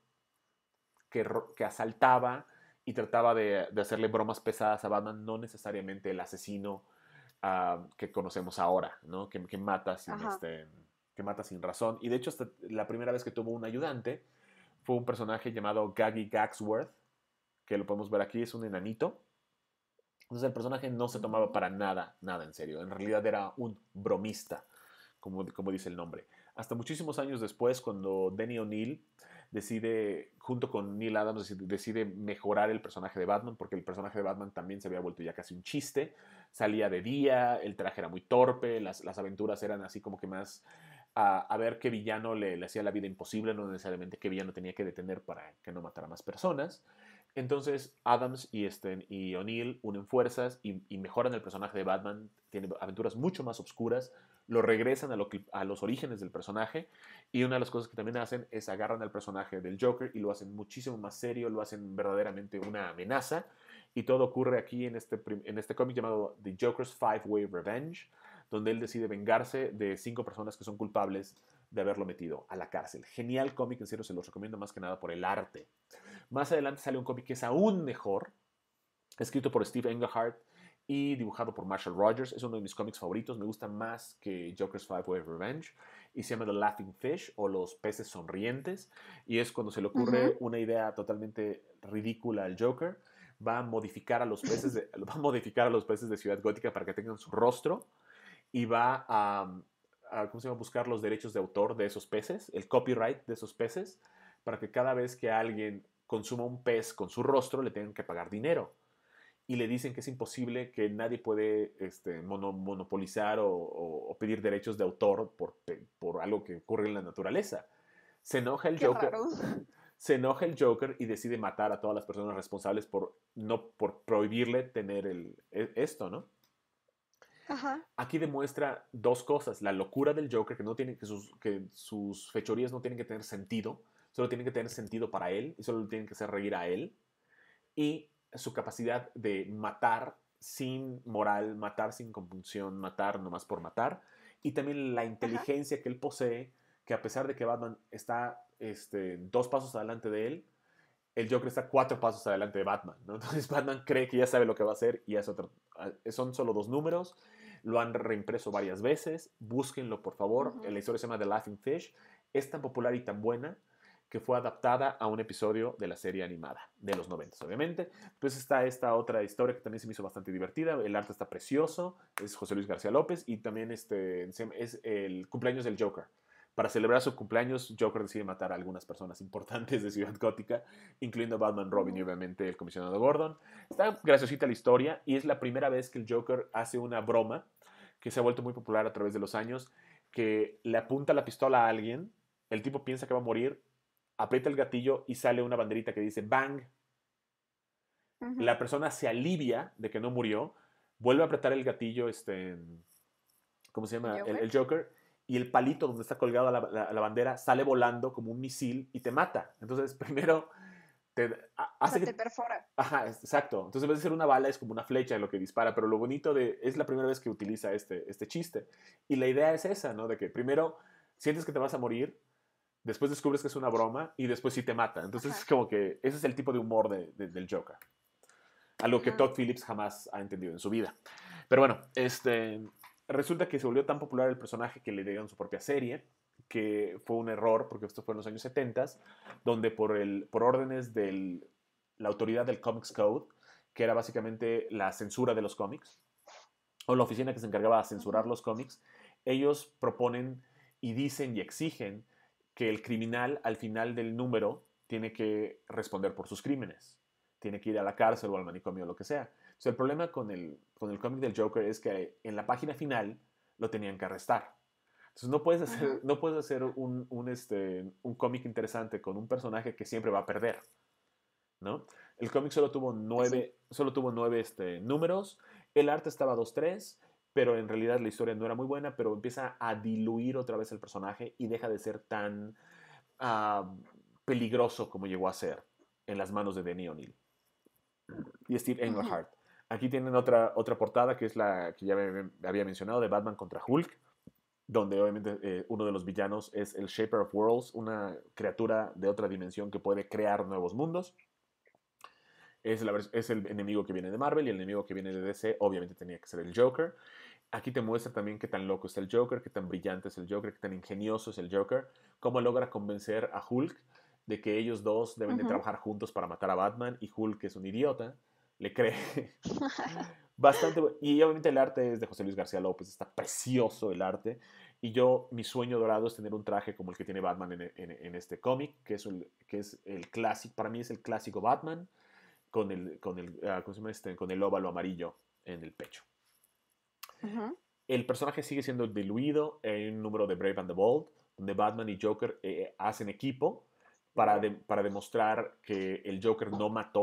que, que asaltaba y trataba de, de, hacerle bromas pesadas a Batman, no necesariamente el asesino uh, que conocemos ahora, ¿no? Que, que mata sin
Ajá.
este, que mata sin razón. Y de hecho, hasta la primera vez que tuvo un ayudante fue un personaje llamado Gaggy Gagsworth, que lo podemos ver aquí, es un enanito. Entonces el personaje no se tomaba
Mm.
para nada, nada en serio. En realidad era un bromista, como, como dice el nombre. Hasta muchísimos años después, cuando Denny O'Neil decide, junto con Neil Adams, decide, decide mejorar el personaje de Batman, porque el personaje de Batman también se había vuelto ya casi un chiste. Salía de día, el traje era muy torpe, las, las aventuras eran así como que más a, a ver qué villano le, le hacía la vida imposible, no necesariamente qué villano tenía que detener para que no matara más personas. Entonces Adams y, este, y O'Neill unen fuerzas y, y mejoran el personaje de Batman. Tiene aventuras mucho más oscuras. Lo regresan a, lo que, a los orígenes del personaje. Y una de las cosas que también hacen es agarran al personaje del Joker y lo hacen muchísimo más serio. Lo hacen verdaderamente una amenaza. Y todo ocurre aquí en este, en este cómic llamado The Joker's Five-Way Revenge, donde él decide vengarse de cinco personas que son culpables de haberlo metido a la cárcel. Genial cómic, en serio, se los recomiendo más que nada por el arte. Más adelante sale un cómic que es aún mejor, escrito por Steve Englehart y dibujado por Marshall Rogers. Es uno de mis cómics favoritos, me gusta más que Joker's Five-Way Revenge, y se llama The Laughing Fish, o Los Peces Sonrientes, y es cuando se le ocurre uh-huh. una idea totalmente ridícula al Joker. Va a modificar a los peces de, va a modificar a los peces de Ciudad Gótica para que tengan su rostro, y va a, a ¿cómo se llama? buscar los derechos de autor de esos peces, el copyright de esos peces, para que cada vez que alguien consuma un pez con su rostro le tengan que pagar dinero. Y le dicen que es imposible, que nadie puede este, mono, monopolizar o, o, o pedir derechos de autor por, por algo que ocurre en la naturaleza. Se enoja el
Qué
Joker.
Raro.
Se enoja el Joker y decide matar a todas las personas responsables por, no, por prohibirle tener el, esto, ¿no?
Ajá.
Aquí demuestra dos cosas. La locura del Joker, que, no tiene, que, sus, que sus fechorías no tienen que tener sentido, solo tienen que tener sentido para él y solo tienen que hacer reír a él. Y su capacidad de matar sin moral, matar sin compunción, matar nomás por matar. Y también la inteligencia Ajá. que él posee, que a pesar de que Batman está este, dos pasos adelante de él, el Joker está cuatro pasos adelante de Batman, ¿no? Entonces Batman cree que ya sabe lo que va a hacer y hace otro. Son solo dos números, lo han reimpreso varias veces, búsquenlo por favor. Uh-huh. La historia se llama The Laughing Fish. Es tan popular y tan buena que fue adaptada a un episodio de la serie animada de los noventas, obviamente. Pues está esta otra historia que también se me hizo bastante divertida. El arte está precioso, es José Luis García López, y también este, es el cumpleaños del Joker. Para celebrar su cumpleaños, Joker decide matar a algunas personas importantes de Ciudad Gótica, incluyendo Batman, Robin y obviamente el comisionado Gordon. Está graciosita la historia y es la primera vez que el Joker hace una broma que se ha vuelto muy popular a través de los años, que le apunta la pistola a alguien, el tipo piensa que va a morir, aprieta el gatillo y sale una banderita que dice bang. Uh-huh. La persona se alivia de que no murió, vuelve a apretar el gatillo, este, ¿cómo se llama? ¿Joker? El, el Joker, y el palito donde está colgada la, la, la bandera sale volando como un misil y te mata. Entonces, primero te hace
o sea,
que
te perfora.
Ajá, exacto. Entonces, en vez de ser una bala, es como una flecha lo que dispara, pero lo bonito de es la primera vez que utiliza este, este chiste. Y la idea es esa, ¿no? De que primero sientes que te vas a morir, después descubres que es una broma y después sí te mata. Entonces Ajá. es como que ese es el tipo de humor de, de, del Joker. Algo que Ajá. Todd Phillips jamás ha entendido en su vida. Pero bueno, este, resulta que se volvió tan popular el personaje que le dieron su propia serie, que fue un error, porque esto fue en los años setenta, donde por, el, por órdenes de la autoridad del Comics Code, que era básicamente la censura de los cómics, o la oficina que se encargaba de censurar los cómics, ellos proponen y dicen y exigen que el criminal al final del número tiene que responder por sus crímenes. Tiene que ir a la cárcel o al manicomio o lo que sea. O sea, el problema con el, con el cómic del Joker es que en la página final lo tenían que arrestar. Entonces no puedes hacer, uh-huh. no puedes hacer un, un, este, un cómic interesante con un personaje que siempre va a perder, ¿no? El cómic solo tuvo nueve, sí. solo tuvo nueve este, números. El arte estaba dos tres, pero en realidad la historia no era muy buena, pero empieza a diluir otra vez el personaje y deja de ser tan uh, peligroso como llegó a ser en las manos de Denny O'Neill y Steve Englehart. Uh-huh. Aquí tienen otra, otra portada, que es la que ya me, me había mencionado, de Batman contra Hulk, donde obviamente eh, uno de los villanos es el Shaper of Worlds, una criatura de otra dimensión que puede crear nuevos mundos. Es, la, es el enemigo que viene de Marvel, y el enemigo que viene de D C obviamente tenía que ser el Joker. Aquí te muestra también qué tan loco es el Joker, qué tan brillante es el Joker, qué tan ingenioso es el Joker, cómo logra convencer a Hulk de que ellos dos deben uh-huh. de trabajar juntos para matar a Batman, y Hulk, que es un idiota, le cree bastante. Y obviamente el arte es de José Luis García López, está precioso el arte, y yo, mi sueño dorado es tener un traje como el que tiene Batman en, en, en este cómic, que es el, que es el clásico, para mí es el clásico Batman, con el, con el, uh, ¿cómo se llama este? Con el óvalo amarillo en el pecho. Uh-huh. El personaje sigue siendo diluido en un número de Brave and the Bold, donde Batman y Joker eh, hacen equipo para, de, para demostrar que el Joker no mató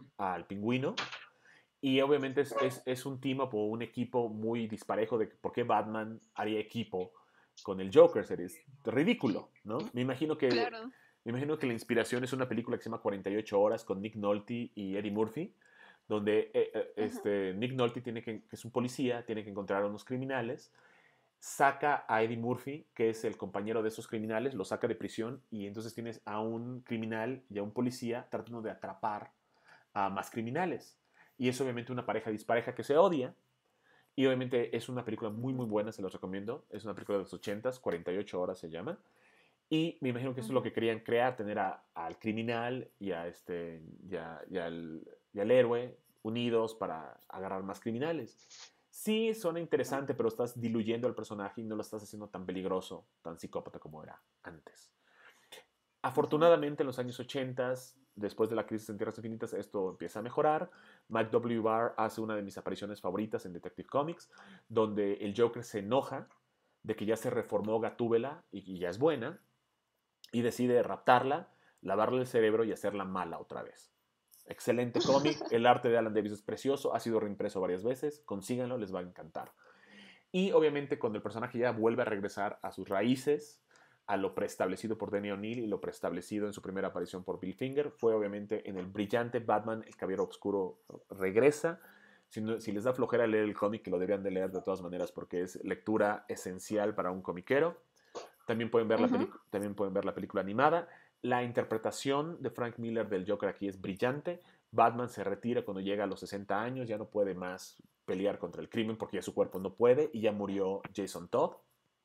al Pingüino. Y obviamente es, es, es un team up o un equipo muy disparejo de por qué Batman haría equipo con el Joker. Es ridículo, ¿no? Me imagino que,
Claro.
me imagino que la inspiración es una película que se llama cuarenta y ocho horas con Nick Nolte y Eddie Murphy, donde eh, eh,
Ajá.
este, Nick Nolte, tiene que, que es un policía, tiene que encontrar a unos criminales, saca a Eddie Murphy, que es el compañero de esos criminales, lo saca de prisión y entonces tienes a un criminal y a un policía tratando de atrapar a más criminales. Y es obviamente una pareja dispareja que se odia. Y obviamente es una película muy, muy buena, se los recomiendo. Es una película de los ochentas, cuarenta y ocho horas se llama. Y me imagino que eso es lo
Ujú.
que querían crear, tener a, al criminal y, a este, y, a, y, al, y al héroe unidos para agarrar más criminales. Sí, suena interesante, pero estás diluyendo al personaje y no lo estás haciendo tan peligroso, tan psicópata como era antes.
Ujú.
Afortunadamente, en los años ochenta, después de la crisis en Tierras Infinitas, esto empieza a mejorar. Mike W. Barr hace una de mis apariciones favoritas en Detective Comics, donde el Joker se enoja de que ya se reformó Gatúbela y que ya es buena, y decide raptarla, lavarle el cerebro y hacerla mala otra vez. Excelente cómic, el arte de Alan Davis es precioso, ha sido reimpreso varias veces, consíganlo, les va a encantar. Y obviamente cuando el personaje ya vuelve a regresar a sus raíces, a lo preestablecido por Denny O'Neil y lo preestablecido en su primera aparición por Bill Finger, fue obviamente en el brillante Batman, el Caballero Oscuro regresa. Si, no, si les da flojera leer el cómic, que lo deberían de leer de todas maneras porque es lectura esencial para un comiquero. También pueden ver la,
Ujú.
pelic- también pueden ver la película animada. La interpretación de Frank Miller del Joker aquí es brillante. Batman se retira cuando llega a los sesenta años, ya no puede más pelear contra el crimen porque ya su cuerpo no puede y ya murió Jason Todd.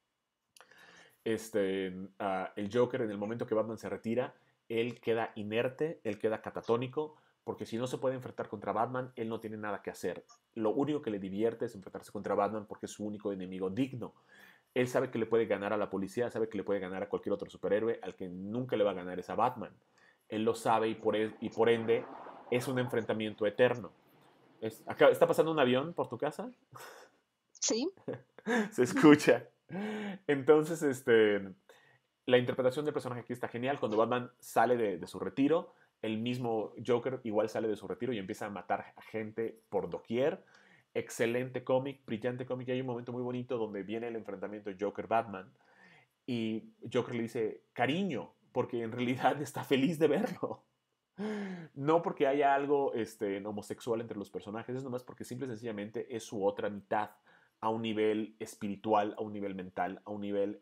Este, uh, el Joker, en el momento que Batman se retira, él queda inerte, él queda catatónico, porque si no se puede enfrentar contra Batman, él no tiene nada que hacer. Lo único que le divierte es enfrentarse contra Batman porque es su único enemigo digno. Él sabe que le puede ganar a la policía, sabe que le puede ganar a cualquier otro superhéroe, al que nunca le va a ganar es a Batman. Él lo sabe y por, e y por ende es un enfrentamiento eterno. Es, acá, ¿está pasando un avión por tu casa?
Sí.
Se escucha. Entonces, este, la interpretación del personaje aquí está genial. Cuando Batman sale de, de su retiro, el mismo Joker igual sale de su retiro y empieza a matar a gente por doquier. Excelente cómic, brillante cómic. Y hay un momento muy bonito donde viene el enfrentamiento Joker-Batman y Joker le dice cariño, porque en realidad está feliz de verlo. No porque haya algo este, homosexual entre los personajes, es nomás porque simple y sencillamente es su otra mitad a un nivel espiritual, a un nivel mental, a un nivel...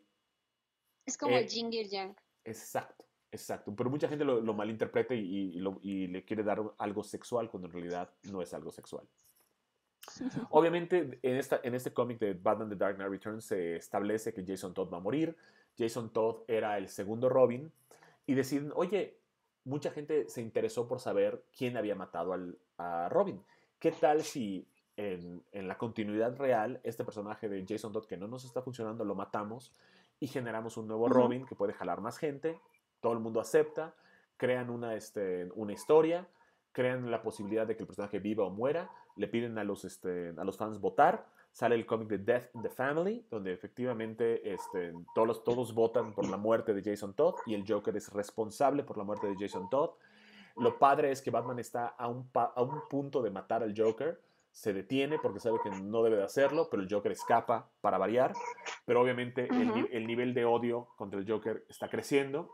Es como el
Eh,
yin y el yang.
exacto, exacto. Pero mucha gente lo, lo malinterpreta y, y, lo, y le quiere dar algo sexual cuando en realidad no es algo sexual. Obviamente, en, esta, en este cómic de Batman The Dark Knight Returns se establece que Jason Todd va a morir. Jason Todd era el segundo Robin. Y deciden, oye, mucha gente se interesó por saber quién había matado al, a Robin. ¿Qué tal si en, en la continuidad real este personaje de Jason Todd que no nos está funcionando lo matamos y generamos un nuevo
Ujú.
Robin que puede jalar más gente? Todo el mundo acepta, crean una, este, una historia, crean la posibilidad de que el personaje viva o muera, le piden a los, este, a los fans votar, sale el cómic de Death in the Family, donde efectivamente este, todos, todos votan por la muerte de Jason Todd y el Joker es responsable por la muerte de Jason Todd. Lo padre es que Batman está a un, a un punto de matar al Joker, se detiene porque sabe que no debe de hacerlo, pero el Joker escapa para variar, pero obviamente el,
Ujú.
el nivel de odio contra el Joker está creciendo.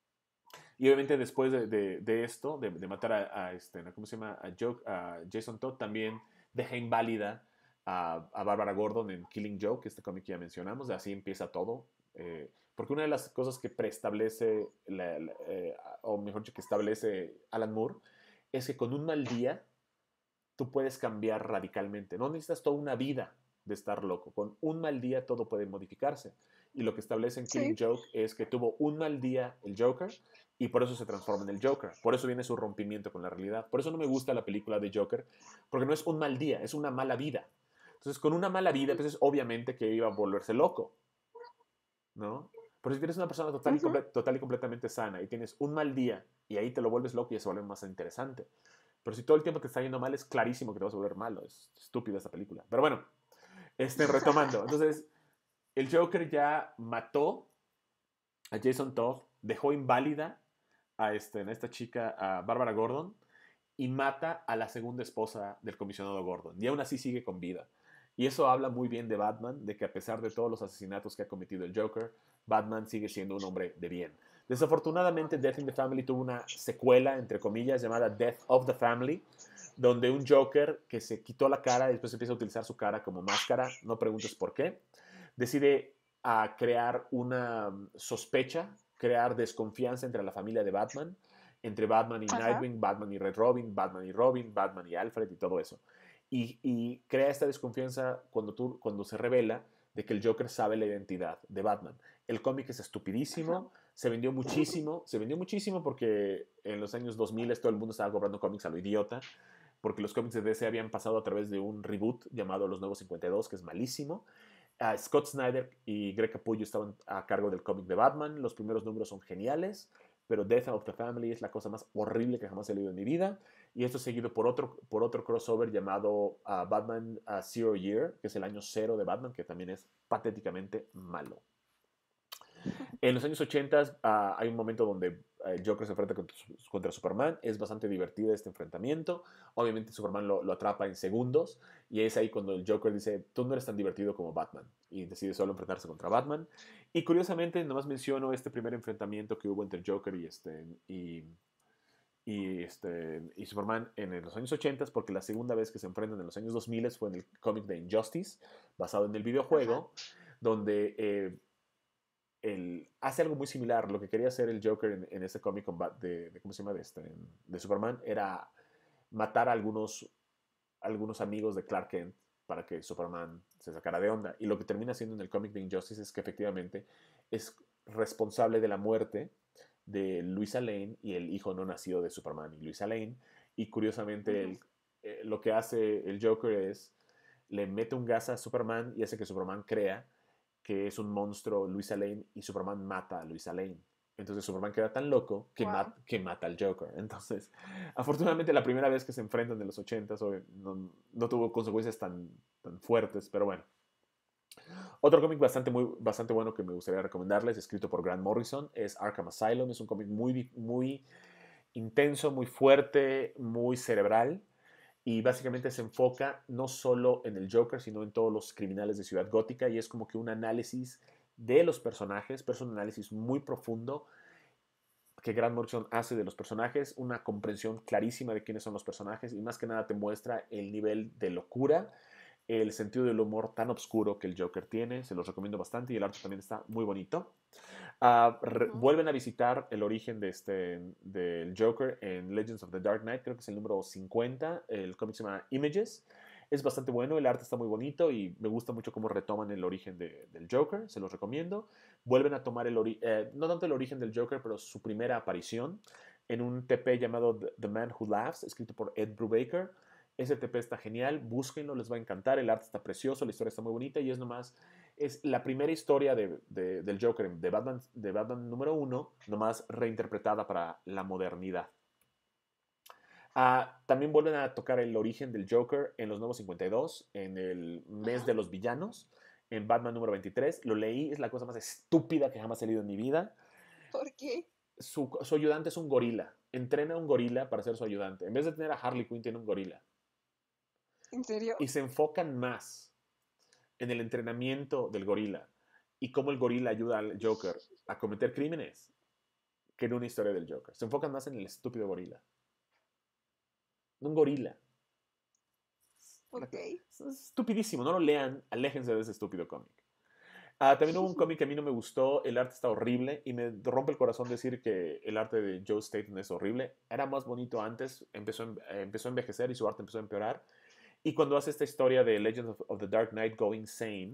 Y obviamente después de, de, de esto, de, de, matar a, a, este, ¿cómo se llama? A, Joke, a Jason Todd, también deja inválida a, a Barbara Gordon en Killing Joke, este cómic que ya mencionamos. Así empieza todo. Eh, porque una de las cosas que preestablece, la, la, eh, o mejor dicho, que establece Alan Moore, es que con un mal día tú puedes cambiar radicalmente. No necesitas toda una vida de estar loco. Con un mal día todo puede modificarse. Y lo que establece en Killing
Sí.
Joke es que tuvo un mal día el Joker y por eso se transforma en el Joker. Por eso viene su rompimiento con la realidad. Por eso no me gusta la película de Joker, porque no es un mal día, es una mala vida. Entonces, con una mala vida, pues es obviamente que iba a volverse loco, ¿no? Pero si tienes una persona total y,
Ujú.
comple total y completamente sana y tienes un mal día y ahí te lo vuelves loco y ya se vuelve más interesante. Pero si todo el tiempo te está yendo mal, es clarísimo que te vas a volver malo. Es estúpida esta película. Pero bueno, este, retomando. Entonces, el Joker ya mató a Jason Todd, dejó inválida a, este, a esta chica, a Barbara Gordon, y mata a la segunda esposa del comisionado Gordon. Y aún así sigue con vida. Y eso habla muy bien de Batman, de que a pesar de todos los asesinatos que ha cometido el Joker, Batman sigue siendo un hombre de bien. Desafortunadamente, Death in the Family tuvo una secuela, entre comillas, llamada Death of the Family, donde un Joker que se quitó la cara y después empieza a utilizar su cara como máscara, no preguntes por qué, decide a crear una sospecha, crear desconfianza entre la familia de Batman, entre Batman y
Ajá.
Nightwing, Batman y Red Robin, Batman y Robin, Batman y Alfred y todo eso. Y, y crea esta desconfianza cuando, tú, cuando se revela de que el Joker sabe la identidad de Batman. El cómic es estupidísimo,
Ajá.
se vendió muchísimo, se vendió muchísimo porque en los años dos mil todo el mundo estaba comprando cómics a lo idiota, porque los cómics de D C habían pasado a través de un reboot llamado Los Nuevos cincuenta y dos, que es malísimo. Uh, Scott Snyder y Greg Capullo estaban a cargo del cómic de Batman. Los primeros números son geniales, pero Death of the Family es la cosa más horrible que jamás he leído en mi vida. Y esto es seguido por otro, por otro crossover llamado uh, Batman uh, Zero Year, que es el año cero de Batman, que también es patéticamente malo. En los años ochenta uh, hay un momento donde el Joker se enfrenta contra, contra Superman. Es bastante divertido este enfrentamiento. Obviamente Superman lo, lo atrapa en segundos. Y es ahí cuando el Joker dice, tú no eres tan divertido como Batman. Y decide solo enfrentarse contra Batman. Y curiosamente, nomás menciono este primer enfrentamiento que hubo entre Joker y, este, y, y, este, y Superman en los años ochenta, porque la segunda vez que se enfrentan en los años dos mil fue en el cómic de Injustice, basado en el videojuego, Ajá. donde... Eh, El, hace algo muy similar. Lo que quería hacer el Joker en, en ese cómic de, de, ¿cómo se llama? De, este, de Superman era matar a algunos, algunos amigos de Clark Kent para que Superman se sacara de onda. Y lo que termina haciendo en el cómic de Injustice es que efectivamente es responsable de la muerte de Luisa Lane y el hijo no nacido de Superman y Luisa Lane. Y curiosamente uh-huh. el, eh, lo que hace el Joker es le mete un gas a Superman y hace que Superman crea que es un monstruo Luisa Lane y Superman mata a Luisa Lane. Entonces Superman queda tan loco que, wow. mat, que mata al Joker. Entonces, afortunadamente la primera vez que se enfrentan en los ochentas no, no tuvo consecuencias tan, tan fuertes, pero bueno. Otro cómic bastante, muy, bastante bueno que me gustaría recomendarles, escrito por Grant Morrison, es Arkham Asylum. Es un cómic muy, muy intenso, muy fuerte, muy cerebral. Y básicamente se enfoca no solo en el Joker, sino en todos los criminales de Ciudad Gótica. Y es como que un análisis de los personajes, pero es un análisis muy profundo que Grant Morrison hace de los personajes, una comprensión clarísima de quiénes son los personajes y más que nada te muestra el nivel de locura, el sentido del humor tan oscuro que el Joker tiene. Se los recomiendo bastante y el arte también está muy bonito. Uh, re- uh-huh. Vuelven a visitar el origen de este, del Joker en Legends of the Dark Knight, creo que es el número cincuenta, el cómic se llama Images. Es bastante bueno, el arte está muy bonito y me gusta mucho cómo retoman el origen de, del Joker, se los recomiendo. Vuelven a tomar el ori- eh, no tanto el origen del Joker, pero su primera aparición en un T P llamado The Man Who Laughs, escrito por Ed Brubaker. Ese T P está genial, búsquenlo, les va a encantar, el arte está precioso, la historia está muy bonita y es nomás, es la primera historia de, de, del Joker, de Batman, de Batman número uno, nomás reinterpretada para la modernidad. Uh, también vuelven a tocar el origen del Joker en los Nuevos cincuenta y dos, en el mes de los villanos, en Batman número veintitrés. Lo leí, es la cosa más estúpida que jamás he leído en mi vida.
¿Por qué?
Su, su ayudante es un gorila. Entrena a un gorila para ser su ayudante. En vez de tener a Harley Quinn, tiene un gorila.
¿En serio?
Y se enfocan más en el entrenamiento del gorila y cómo el gorila ayuda al Joker a cometer crímenes que en una historia del Joker. Se enfocan más en el estúpido gorila. Un gorila.
Ok.
Es estupidísimo. No lo lean. Aléjense de ese estúpido cómic. Uh, también hubo un cómic que a mí no me gustó. El arte está horrible y me rompe el corazón decir que el arte de Joe Staton es horrible. Era más bonito antes. Empezó, eh, empezó a envejecer y su arte empezó a empeorar. Y cuando hace esta historia de Legends of, of the Dark Knight Go Insane,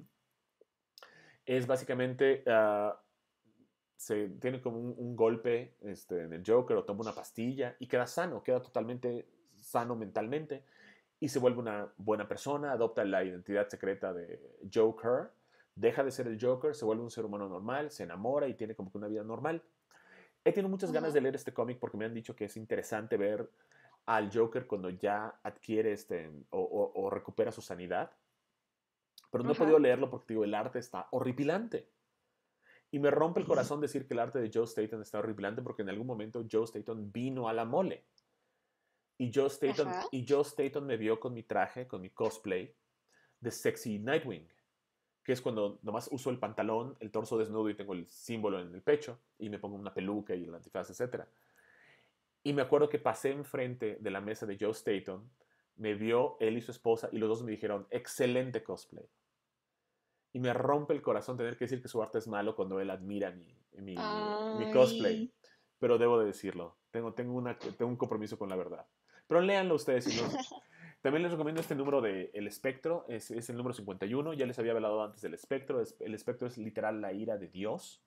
es básicamente, uh, se tiene como un, un golpe este, en el Joker o toma una pastilla y queda sano, queda totalmente sano mentalmente y se vuelve una buena persona, adopta la identidad secreta de Joker, deja de ser el Joker, se vuelve un ser humano normal, se enamora y tiene como que una vida normal. He tenido muchas uh-huh. ganas de leer este cómic porque me han dicho que es interesante ver al Joker cuando ya adquiere este, o, o, o recupera su sanidad. Pero no uh-huh. he podido leerlo porque digo, el arte está horripilante. Y me rompe el corazón decir que el arte de Joe Staton está horripilante porque en algún momento Joe Staton vino a la mole. Y Joe Staton,
Ajá.
y Joe Staton me vio con mi traje, con mi cosplay de sexy Nightwing, que es cuando nomás uso el pantalón, el torso desnudo y tengo el símbolo en el pecho y me pongo una peluca y el antifaz, etcétera. Y me acuerdo que pasé enfrente de la mesa de Joe Staton, me vio él y su esposa y los dos me dijeron, excelente cosplay. Y me rompe el corazón tener que decir que su arte es malo cuando él admira mi, mi, mi cosplay.
Ay.
Pero debo de decirlo, tengo, tengo, una, tengo un compromiso con la verdad. Pero léanlo ustedes si no. También les recomiendo este número de El Espectro, es, es el número cincuenta y uno, ya les había hablado antes del Espectro, el Espectro es literal la ira de Dios.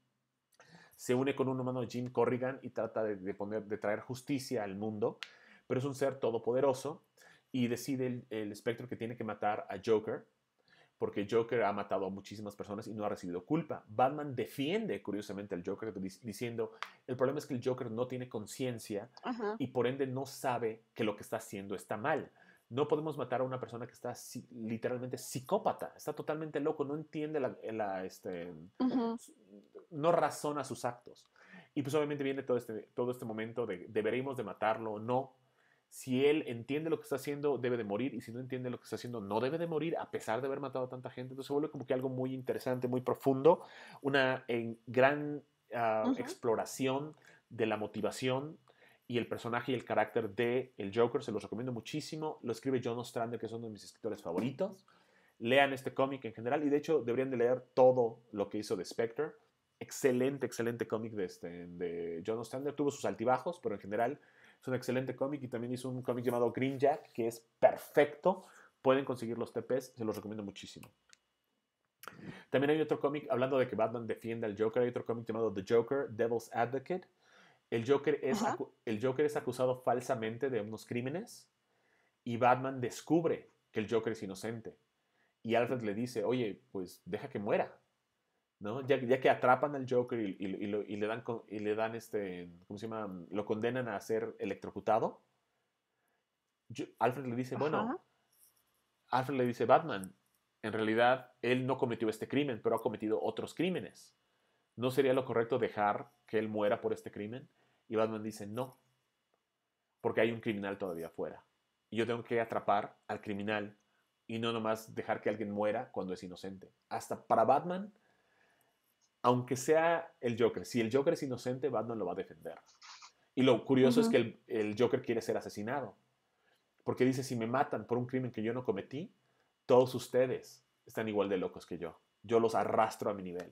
Se une con un humano, Jim Corrigan, y trata de, de, poner, de traer justicia al mundo, pero es un ser todopoderoso y decide el, el Espectro que tiene que matar a Joker, porque Joker ha matado a muchísimas personas y no ha recibido culpa. Batman defiende, curiosamente, al Joker diciendo, el problema es que el Joker no tiene conciencia
Ajá.
y por ende no sabe que lo que está haciendo está mal. No podemos matar a una persona que está literalmente psicópata, está totalmente loco, no entiende la, la, este,
Ujú.
no razona sus actos. Y pues obviamente viene todo este, todo este momento de deberíamos de matarlo o no. Si él entiende lo que está haciendo, debe de morir, y si no entiende lo que está haciendo, no debe de morir, a pesar de haber matado a tanta gente. Entonces se vuelve como que algo muy interesante, muy profundo, una en, gran uh,
Ujú.
exploración de la motivación y el personaje y el carácter de el Joker. Se los recomiendo muchísimo. Lo escribe John Ostrander, que es uno de mis escritores favoritos. Lean este cómic en general, y de hecho deberían de leer todo lo que hizo de Spectre. Excelente, excelente cómic de, este, de John Ostrander. Tuvo sus altibajos, pero en general es un excelente cómic, y también hizo un cómic llamado Green Jack, que es perfecto. Pueden conseguir los T Ps, se los recomiendo muchísimo. También hay otro cómic, hablando de que Batman defiende al Joker, hay otro cómic llamado The Joker, Devil's Advocate. El Joker, es el Joker es acusado falsamente de unos crímenes y Batman descubre que el Joker es inocente. Y Alfred le dice, oye, pues deja que muera, ¿no? Ya, ya que atrapan al Joker y, y, y, lo, y, le dan, y le dan este, ¿cómo se llama? Lo condenan a ser electrocutado. Yo, Alfred le dice, bueno,
Ajá.
Alfred le dice, Batman, en realidad él no cometió este crimen, pero ha cometido otros crímenes. ¿No sería lo correcto dejar que él muera por este crimen? Y Batman dice, no, porque hay un criminal todavía afuera. Y yo tengo que atrapar al criminal y no nomás dejar que alguien muera cuando es inocente. Hasta para Batman, aunque sea el Joker, si el Joker es inocente, Batman lo va a defender. Y lo curioso es que
Ujú.
el, el Joker quiere ser asesinado, porque dice, si me matan por un crimen que yo no cometí, todos ustedes están igual de locos que yo. Yo los arrastro a mi nivel.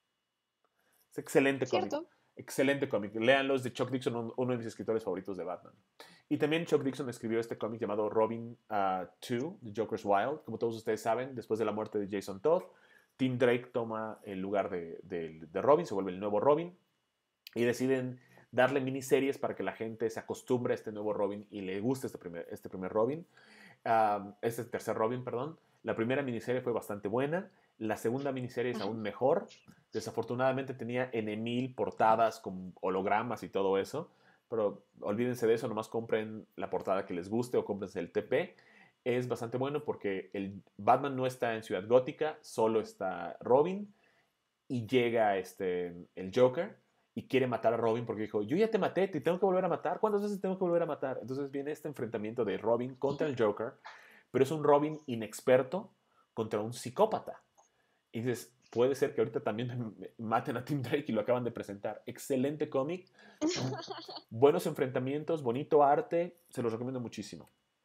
Es excelente cómic.
Cierto.
Excelente cómic. Léanlo, es de Chuck Dixon, uno de mis escritores favoritos de Batman. Y también Chuck Dixon escribió este cómic llamado Robin uh, dos, The Joker's Wild. Como todos ustedes saben, después de la muerte de Jason Todd, Tim Drake toma el lugar de, de, de Robin, se vuelve el nuevo Robin, y deciden darle miniseries para que la gente se acostumbre a este nuevo Robin y le guste este primer, este primer Robin. Uh, este tercer Robin, perdón. La primera miniserie fue bastante buena. La segunda miniserie es aún mejor. Desafortunadamente tenía en mil portadas con hologramas y todo eso. Pero olvídense de eso, nomás compren la portada que les guste o cómprense el T P. Es bastante bueno porque el Batman no está en Ciudad Gótica, solo está Robin. Y llega este, el Joker y quiere matar a Robin porque dijo, yo ya te maté, te tengo que volver a matar. ¿Cuántas veces tengo que volver a matar? Entonces viene este enfrentamiento de Robin contra el Joker, pero es un Robin inexperto contra un psicópata. Y dices, puede ser que ahorita también maten a Tim Drake, y lo acaban de presentar. Excelente cómic, buenos enfrentamientos, bonito arte, se los recomiendo muchísimo.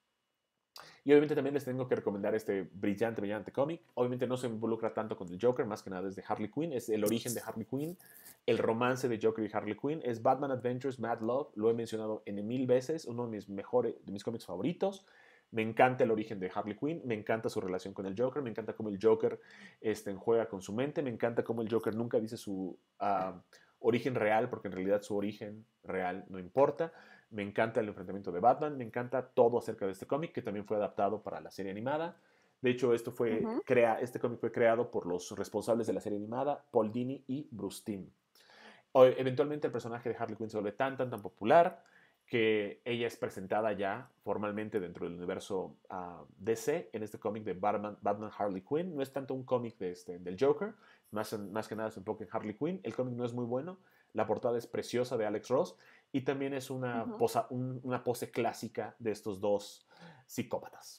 Y obviamente también les tengo que recomendar este brillante, brillante cómic. Obviamente no se involucra tanto con el Joker, más que nada es de Harley Quinn, es el origen de Harley Quinn, el romance de Joker y Harley Quinn, es Batman Adventures Mad Love, lo he mencionado en mil veces, uno de mis mejores, de mis cómics favoritos. Me encanta el origen de Harley Quinn, me encanta su relación con el Joker, me encanta cómo el Joker este, juega con su mente, me encanta cómo el Joker nunca dice su uh, origen real, porque en realidad su origen real no importa. Me encanta el enfrentamiento de Batman, me encanta todo acerca de este cómic, que también fue adaptado para la serie animada. De hecho, esto fue
Ujú.
crea, este cómic fue creado por los responsables de la serie animada, Paul Dini y Bruce Timm. O, eventualmente el personaje de Harley Quinn se vuelve tan, tan, tan popular que ella es presentada ya formalmente dentro del universo uh, D C en este cómic de Batman, Batman Harley Quinn. No es tanto un cómic de este, del Joker, más, más que nada se enfoca en Harley Quinn. El cómic no es muy bueno, la portada es preciosa de Alex Ross, y también es una,
Ujú.
posa, un, una pose clásica de estos dos psicópatas.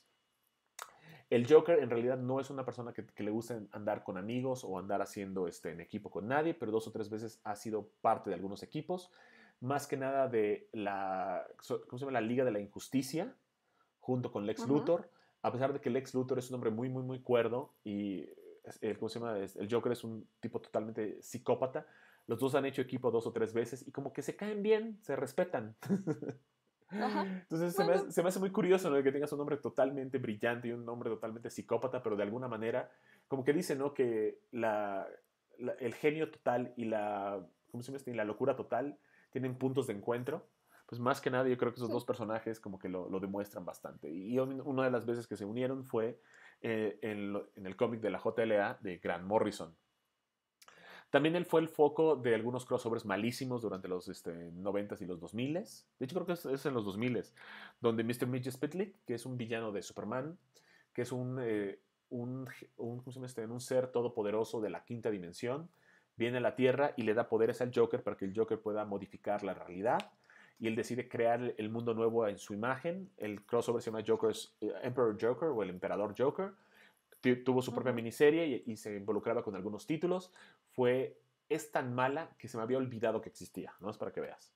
El Joker en realidad no es una persona que, que le gusta andar con amigos o andar haciendo este, en equipo con nadie, pero dos o tres veces ha sido parte de algunos equipos, más que nada de la, ¿cómo se llama? La Liga de la Injusticia, junto con Lex
Ujú.
Luthor, a pesar de que Lex Luthor es un hombre muy, muy, muy cuerdo y el, ¿cómo se llama? El Joker es un tipo totalmente psicópata. Los dos han hecho equipo dos o tres veces y como que se caen bien, se respetan.
Ajá.
Entonces se me,
Bueno,
hace, se me hace muy curioso, ¿no? Que tengas un hombre totalmente brillante y un hombre totalmente psicópata, pero de alguna manera, como que dice, ¿no? Que la, la, el genio total y la, ¿cómo se llama? Y la locura total tienen puntos de encuentro. Pues más que nada yo creo que esos
sí.
dos personajes como que lo, lo demuestran bastante. Y una de las veces que se unieron fue eh, en, lo, en el cómic de la J L A de Grant Morrison. También él fue el foco de algunos crossovers malísimos durante los este, noventas y los dos miles. De hecho, creo que es, es en los dos miles, donde mister Midge Spitlick, que es un villano de Superman, que es un, eh, un, un, ¿cómo se llama este? un ser todopoderoso de la quinta dimensión, viene a la Tierra y le da poderes al Joker para que el Joker pueda modificar la realidad. Y él decide crear el mundo nuevo en su imagen. El crossover se llama Joker's, eh, Emperor Joker o el Emperador Joker. Tuvo su propia
Ujú.
miniserie y, y, se involucraba con algunos títulos. Fue, es tan mala que se me había olvidado que existía, ¿no? Es para que veas.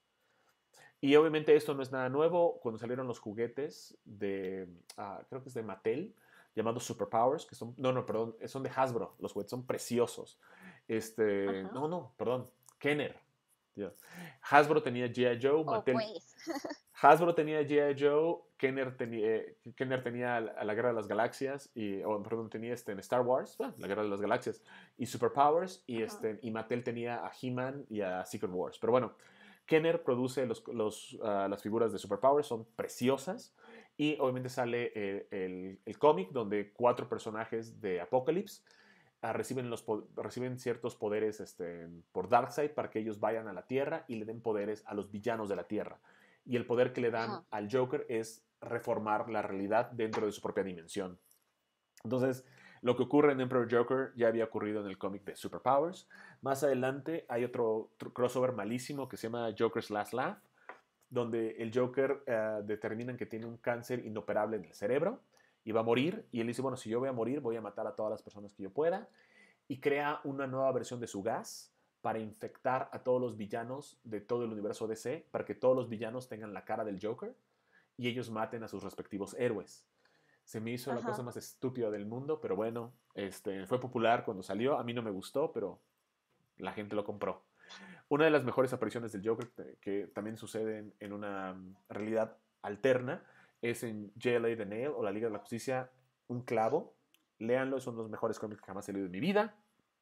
Y obviamente esto no es nada nuevo. Cuando salieron los juguetes de, uh, creo que es de Mattel, llamados Superpowers, que son, no, no, perdón, son de Hasbro. Los juguetes son preciosos. Este,
Ajá.
no, no, perdón, Kenner. Dios. Hasbro tenía G I. Joe,
Oh,
Mattel,
pues.
Hasbro tenía G I. Joe, Kenner, tenía, eh, Kenner tenía a la Guerra de las Galaxias, y, oh, perdón, tenía este, en Star Wars, bueno, la Guerra de las Galaxias, y Superpowers, y,
Ajá.
este, y Mattel tenía a He-Man y a Secret Wars. Pero bueno, Kenner produce los, los, uh, las figuras de Superpowers, son preciosas, y obviamente sale el, el, el cómic donde cuatro personajes de Apocalypse uh, reciben, los, reciben ciertos poderes este, por Darkseid para que ellos vayan a la Tierra y le den poderes a los villanos de la Tierra. Y el poder que le dan
Ajá.
al Joker es reformar la realidad dentro de su propia dimensión. Entonces, lo que ocurre en Emperor Joker ya había ocurrido en el cómic de Superpowers. Más adelante hay otro crossover malísimo que se llama Joker's Last Laugh, donde el Joker uh, determinan que tiene un cáncer inoperable en el cerebro y va a morir. Y él dice, bueno, si yo voy a morir, voy a matar a todas las personas que yo pueda. Y crea una nueva versión de su gas para infectar a todos los villanos de todo el universo D C, para que todos los villanos tengan la cara del Joker y ellos maten a sus respectivos héroes. Se me hizo la cosa
Ajá.
más estúpida del mundo, pero bueno, este, fue popular cuando salió. A mí no me gustó, pero la gente lo compró. Una de las mejores apariciones del Joker, que también sucede en, en una realidad alterna, es en J L A The Nail o la Liga de la Justicia, Un Clavo. Léanlo, es uno de los mejores cómics que jamás he leído en mi vida.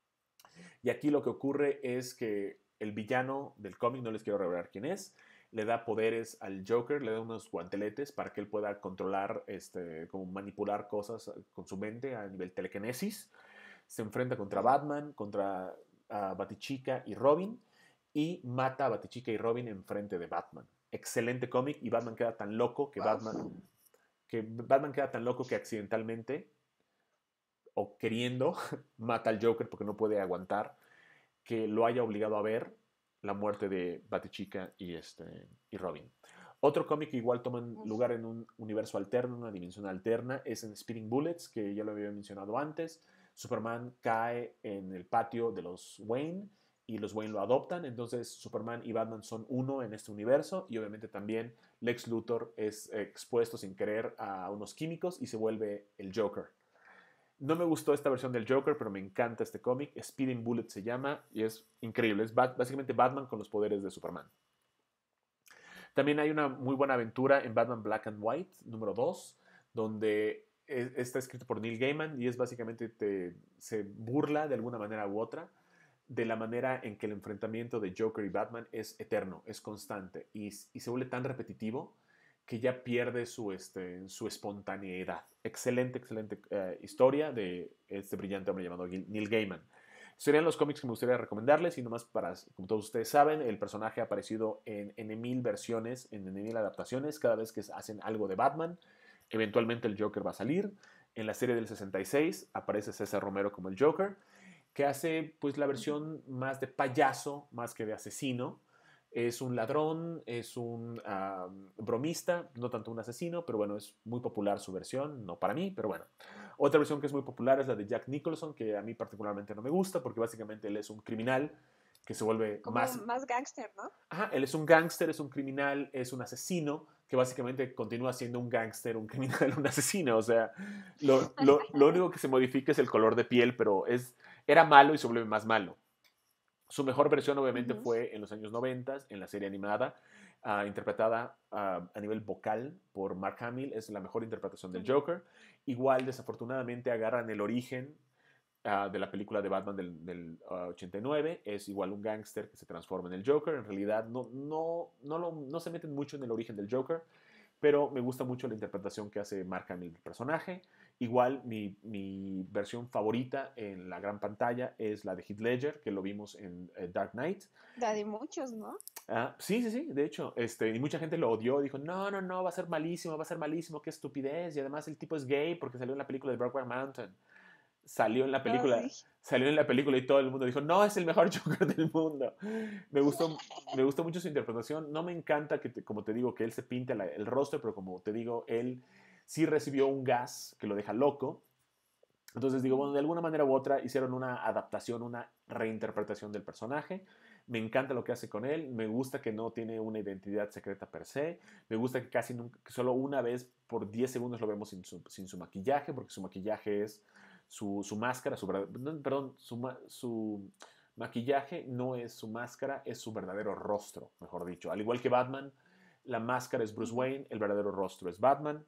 Y aquí lo que ocurre es que el villano del cómic, no les quiero revelar quién es, le da poderes al Joker, le da unos guanteletes para que él pueda controlar, este, como manipular cosas con su mente a nivel telequinesis. Se enfrenta contra
Ujú.
Batman, contra uh, Batichica y Robin, y mata a Batichica y Robin en frente de Batman. Excelente cómic, y Batman queda tan loco que
Wow.
Batman, que Batman queda tan loco que accidentalmente o queriendo mata al Joker porque no puede aguantar que lo haya obligado a ver la muerte de Batichica y, este, y Robin. Otro cómic que igual toma lugar en un universo alterno, una dimensión alterna, es en Speeding Bullets, que ya lo había mencionado antes. Superman cae en el patio de los Wayne y los Wayne lo adoptan, entonces Superman y Batman son uno en este universo y obviamente también Lex Luthor es expuesto sin querer a unos químicos y se vuelve el Joker. No me gustó esta versión del Joker, pero me encanta este cómic. Speeding Bullet se llama y es increíble. Es básicamente Batman con los poderes de Superman. También hay una muy buena aventura en Batman Black and White, número dos, donde está escrito por Neil Gaiman y es básicamente te, se burla de alguna manera u otra de la manera en que el enfrentamiento de Joker y Batman es eterno, es constante y, y se vuelve tan repetitivo que ya pierde su, este, su espontaneidad. Excelente, excelente uh, historia de este brillante hombre llamado Neil Gaiman. Serían los cómics que me gustaría recomendarles y nomás para, como todos ustedes saben, el personaje ha aparecido en N mil versiones, en N mil adaptaciones, cada vez que hacen algo de Batman. Eventualmente el Joker va a salir. En la serie del sesenta y seis aparece César Romero como el Joker, que hace pues la versión más de payaso, más que de asesino, Es un ladrón, es un um, bromista, no tanto un asesino, pero bueno, es muy popular su versión, no para mí, pero bueno. Otra versión que es muy popular es la de Jack Nicholson, que a mí particularmente no me gusta, porque básicamente él es un criminal que se vuelve
Como
más...
más gángster, ¿no?
Ajá, él es un gángster, es un criminal, es un asesino, que básicamente continúa siendo un gángster, un criminal, un asesino. O sea, lo, lo, lo único que se modifica es el color de piel, pero es, era malo y se vuelve más malo. Su mejor versión obviamente
Ujú.
fue en los años noventa, en la serie animada, uh, interpretada uh, a nivel vocal por Mark Hamill, es la mejor interpretación del
Ujú.
Joker. Igual, desafortunadamente, agarran el origen uh, de la película de Batman del, del uh, ochenta y nueve, es igual un gángster que se transforma en el Joker. En realidad no, no, no, lo, no se meten mucho en el origen del Joker, pero me gusta mucho la interpretación que hace Mark Hamill del personaje. Igual, mi, mi, versión favorita en la gran pantalla es la de Heath Ledger, que lo vimos en eh, Dark Knight.
La de muchos, ¿no?
Ah, sí, sí, sí, de hecho, este, y mucha gente lo odió, dijo, no, no, no, va a ser malísimo, va a ser malísimo, qué estupidez, y además el tipo es gay porque salió en la película de Brokeback Mountain. Salió en la
Ah,
película,
sí.
salió en la película y todo el mundo dijo, no, es el mejor Joker del mundo. Me gustó, me gustó mucho su interpretación. No me encanta que, te, como te digo, que él se pinte la, el rostro, pero como te digo, él sí recibió un gas que lo deja loco. Entonces digo, bueno, de alguna manera u otra hicieron una adaptación, una reinterpretación del personaje. Me encanta lo que hace con él. Me gusta que no tiene una identidad secreta per se. Me gusta que casi nunca, que solo una vez por diez segundos lo vemos sin su, sin su maquillaje, porque su maquillaje es su, su máscara, su, perdón, su, su maquillaje no es su máscara, es su verdadero rostro, mejor dicho. Al igual que Batman, la máscara es Bruce
Ujú.
Wayne, el verdadero rostro es Batman.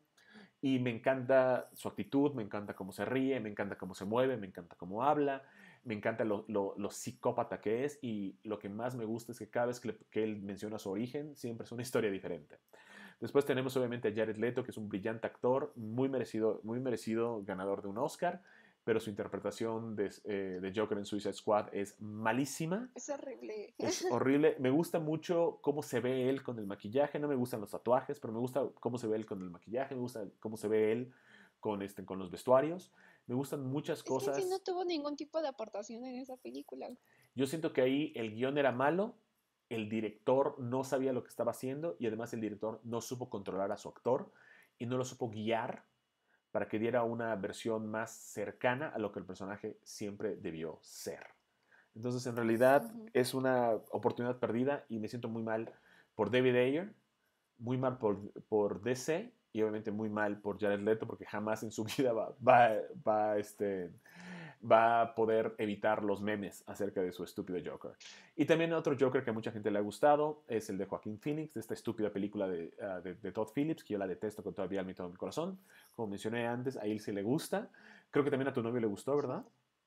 Y me encanta su actitud, me encanta cómo se ríe, me encanta cómo se mueve, me encanta cómo habla, me encanta lo, lo, lo psicópata que es, y lo que más me gusta es que cada vez que, le, que él menciona su origen, siempre es una historia diferente. Después tenemos obviamente a Jared Leto, que es un brillante actor, muy merecido, muy merecido ganador de un Oscar, pero su interpretación de, eh, de Joker en Suicide Squad es malísima.
Es horrible.
Es horrible. Me gusta mucho cómo se ve él con el maquillaje. No me gustan los tatuajes, pero me gusta cómo se ve él con el maquillaje. Me gusta cómo se ve él con, este, con los vestuarios. Me gustan muchas
Es que en sí no
cosas.
tuvo ningún tipo de aportación en esa película.
Yo siento que ahí el guión era malo, el director no sabía lo que estaba haciendo y además el director no supo controlar a su actor y no lo supo guiar para que diera una versión más cercana a lo que el personaje siempre debió ser. Entonces, en realidad
Ujú.
es una oportunidad perdida y me siento muy mal por David Ayer, muy mal por, por D C y obviamente muy mal por Jared Leto porque jamás en su vida va, va, va, este, va a poder evitar los memes acerca de su estúpido Joker. Y también otro Joker que a mucha gente le ha gustado es el de Joaquín Phoenix, de esta estúpida película de, uh, de, de Todd Phillips, que yo la detesto con todavía al todo mi corazón. Como mencioné antes, a él sí le gusta. Creo que también a tu novio le gustó, ¿verdad?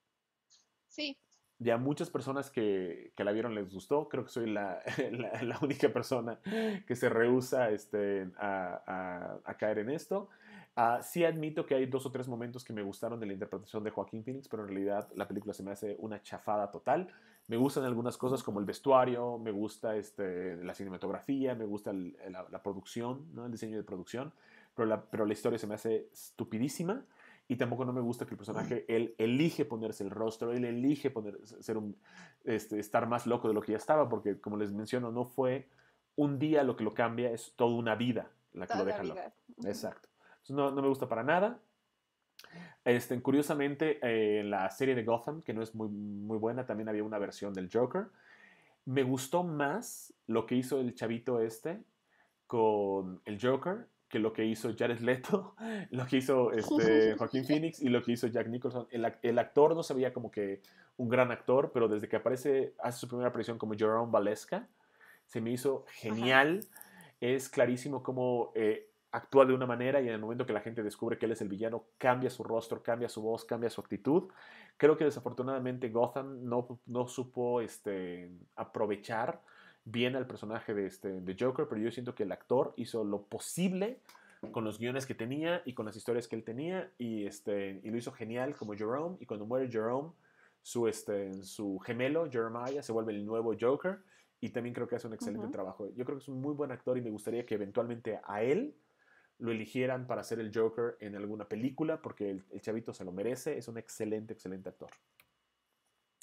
Sí.
Ya muchas personas que, que, la vieron les gustó. Creo que soy la, la, la única persona que se rehúsa este, a, a, a, caer en esto. Uh, sí admito que hay dos o tres momentos que me gustaron de la interpretación de Joaquín Phoenix, pero en realidad la película se me hace una chafada total. Me gustan algunas cosas como el vestuario, me gusta este, la cinematografía, me gusta el, la, la, producción, ¿no? El diseño de producción, pero la, pero la historia se me hace estupidísima. Y tampoco no me gusta que el personaje, él elige ponerse el rostro, él elige poner, ser un, este, estar más loco de lo que ya estaba, porque como les menciono, no fue un día lo que lo cambia, es toda una vida la que
Toda
lo
la
deja loco.
vida. Ujú.
Exacto. Entonces no, no me gusta para nada. Este, curiosamente, eh, en la serie de Gotham, que no es muy, muy buena, también había una versión del Joker. Me gustó más lo que hizo el chavito este con el Joker que lo que hizo Jared Leto, lo que hizo este, Joaquín Phoenix y lo que hizo Jack Nicholson. El, el, actor no se veía como que un gran actor, pero desde que aparece, hace su primera aparición como Jerome Valeska, se me hizo
Ajá.
genial. Es clarísimo cómo eh, actúa de una manera y en el momento que la gente descubre que él es el villano, cambia su rostro, cambia su voz, cambia su actitud. Creo que desafortunadamente Gotham no, no supo este, aprovechar bien al personaje de, este, de Joker, pero yo siento que el actor hizo lo posible con los guiones que tenía y con las historias que él tenía y, este, y lo hizo genial como Jerome, y cuando muere Jerome, su, este, su gemelo Jeremiah se vuelve el nuevo Joker y también creo que hace un excelente
Ujú.
trabajo. Yo creo que es un muy buen actor y me gustaría que eventualmente a él lo eligieran para ser el Joker en alguna película porque el, el chavito se lo merece, es un excelente, excelente actor.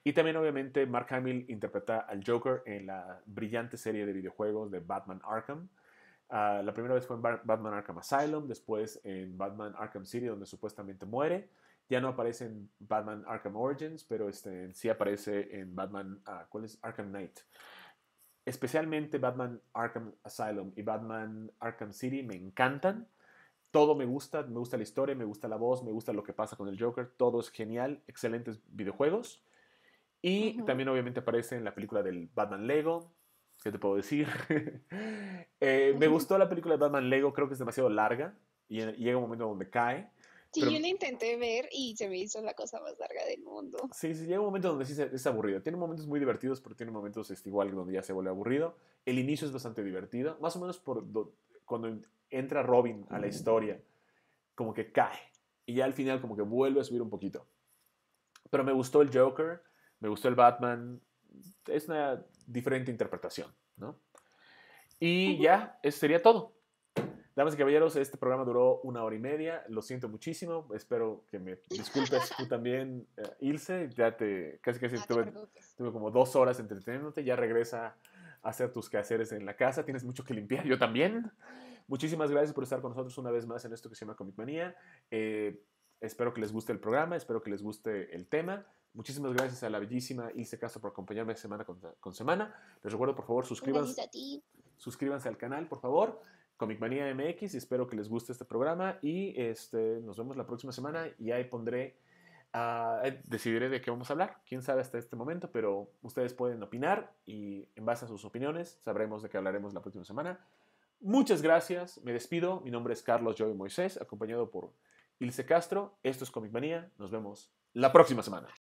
Y también, obviamente, Mark Hamill interpreta al Joker en la brillante serie de videojuegos de Batman Arkham. Uh, la primera vez fue en Batman Arkham Asylum, después en Batman Arkham City, donde supuestamente muere. Ya no aparece en Batman Arkham Origins, pero este, sí aparece en Batman, uh, ¿cuál es? Arkham Knight. Especialmente Batman Arkham Asylum y Batman Arkham City me encantan. Todo me gusta, me gusta la historia, me gusta la voz, me gusta lo que pasa con el Joker. Todo es genial, excelentes videojuegos. Y uh-huh. también obviamente aparece en la película del Batman Lego. ¿Qué te puedo decir? eh, uh-huh. Me gustó la película de Batman Lego, creo que es demasiado larga y, y llega un momento donde cae.
Sí, pero, yo la intenté ver y se me hizo la cosa más larga del mundo.
Sí, sí, llega un momento donde sí es aburrido. Tiene momentos muy divertidos, pero tiene momentos este, igual donde ya se vuelve aburrido. El inicio es bastante divertido, más o menos por do, cuando entra Robin a la historia, como que cae. Y ya al final como que vuelve a subir un poquito. Pero me gustó el Joker, me gustó el Batman. Es una diferente interpretación, ¿no? Y uh-huh. ya, eso sería todo. Damas y caballeros, este programa duró una hora y media. Lo siento muchísimo. Espero que me disculpes tú también, uh, Ilse. Ya te casi casi
no
tuve, tuve como dos horas entreteniéndote. Ya regresa a hacer tus quehaceres en la casa. Tienes mucho que limpiar. Yo también. Muchísimas gracias por estar con nosotros una vez más en esto que se llama Comic Manía. Eh, espero que les guste el programa. Espero que les guste el tema. Muchísimas gracias a la bellísima Ilse Castro por acompañarme semana con, con semana. Les recuerdo, por favor, suscríbanse, suscríbanse al canal, por favor. Comic Manía M X, y espero que les guste este programa. Y este, nos vemos la próxima semana. Y ahí pondré, uh, decidiré de qué vamos a hablar. Quién sabe hasta este momento, pero ustedes pueden opinar. Y en base a sus opiniones, sabremos de qué hablaremos la próxima semana. Muchas gracias. Me despido. Mi nombre es Carlos Joey Moisés, acompañado por Ilse Castro. Esto es Comic Manía. Nos vemos la próxima semana.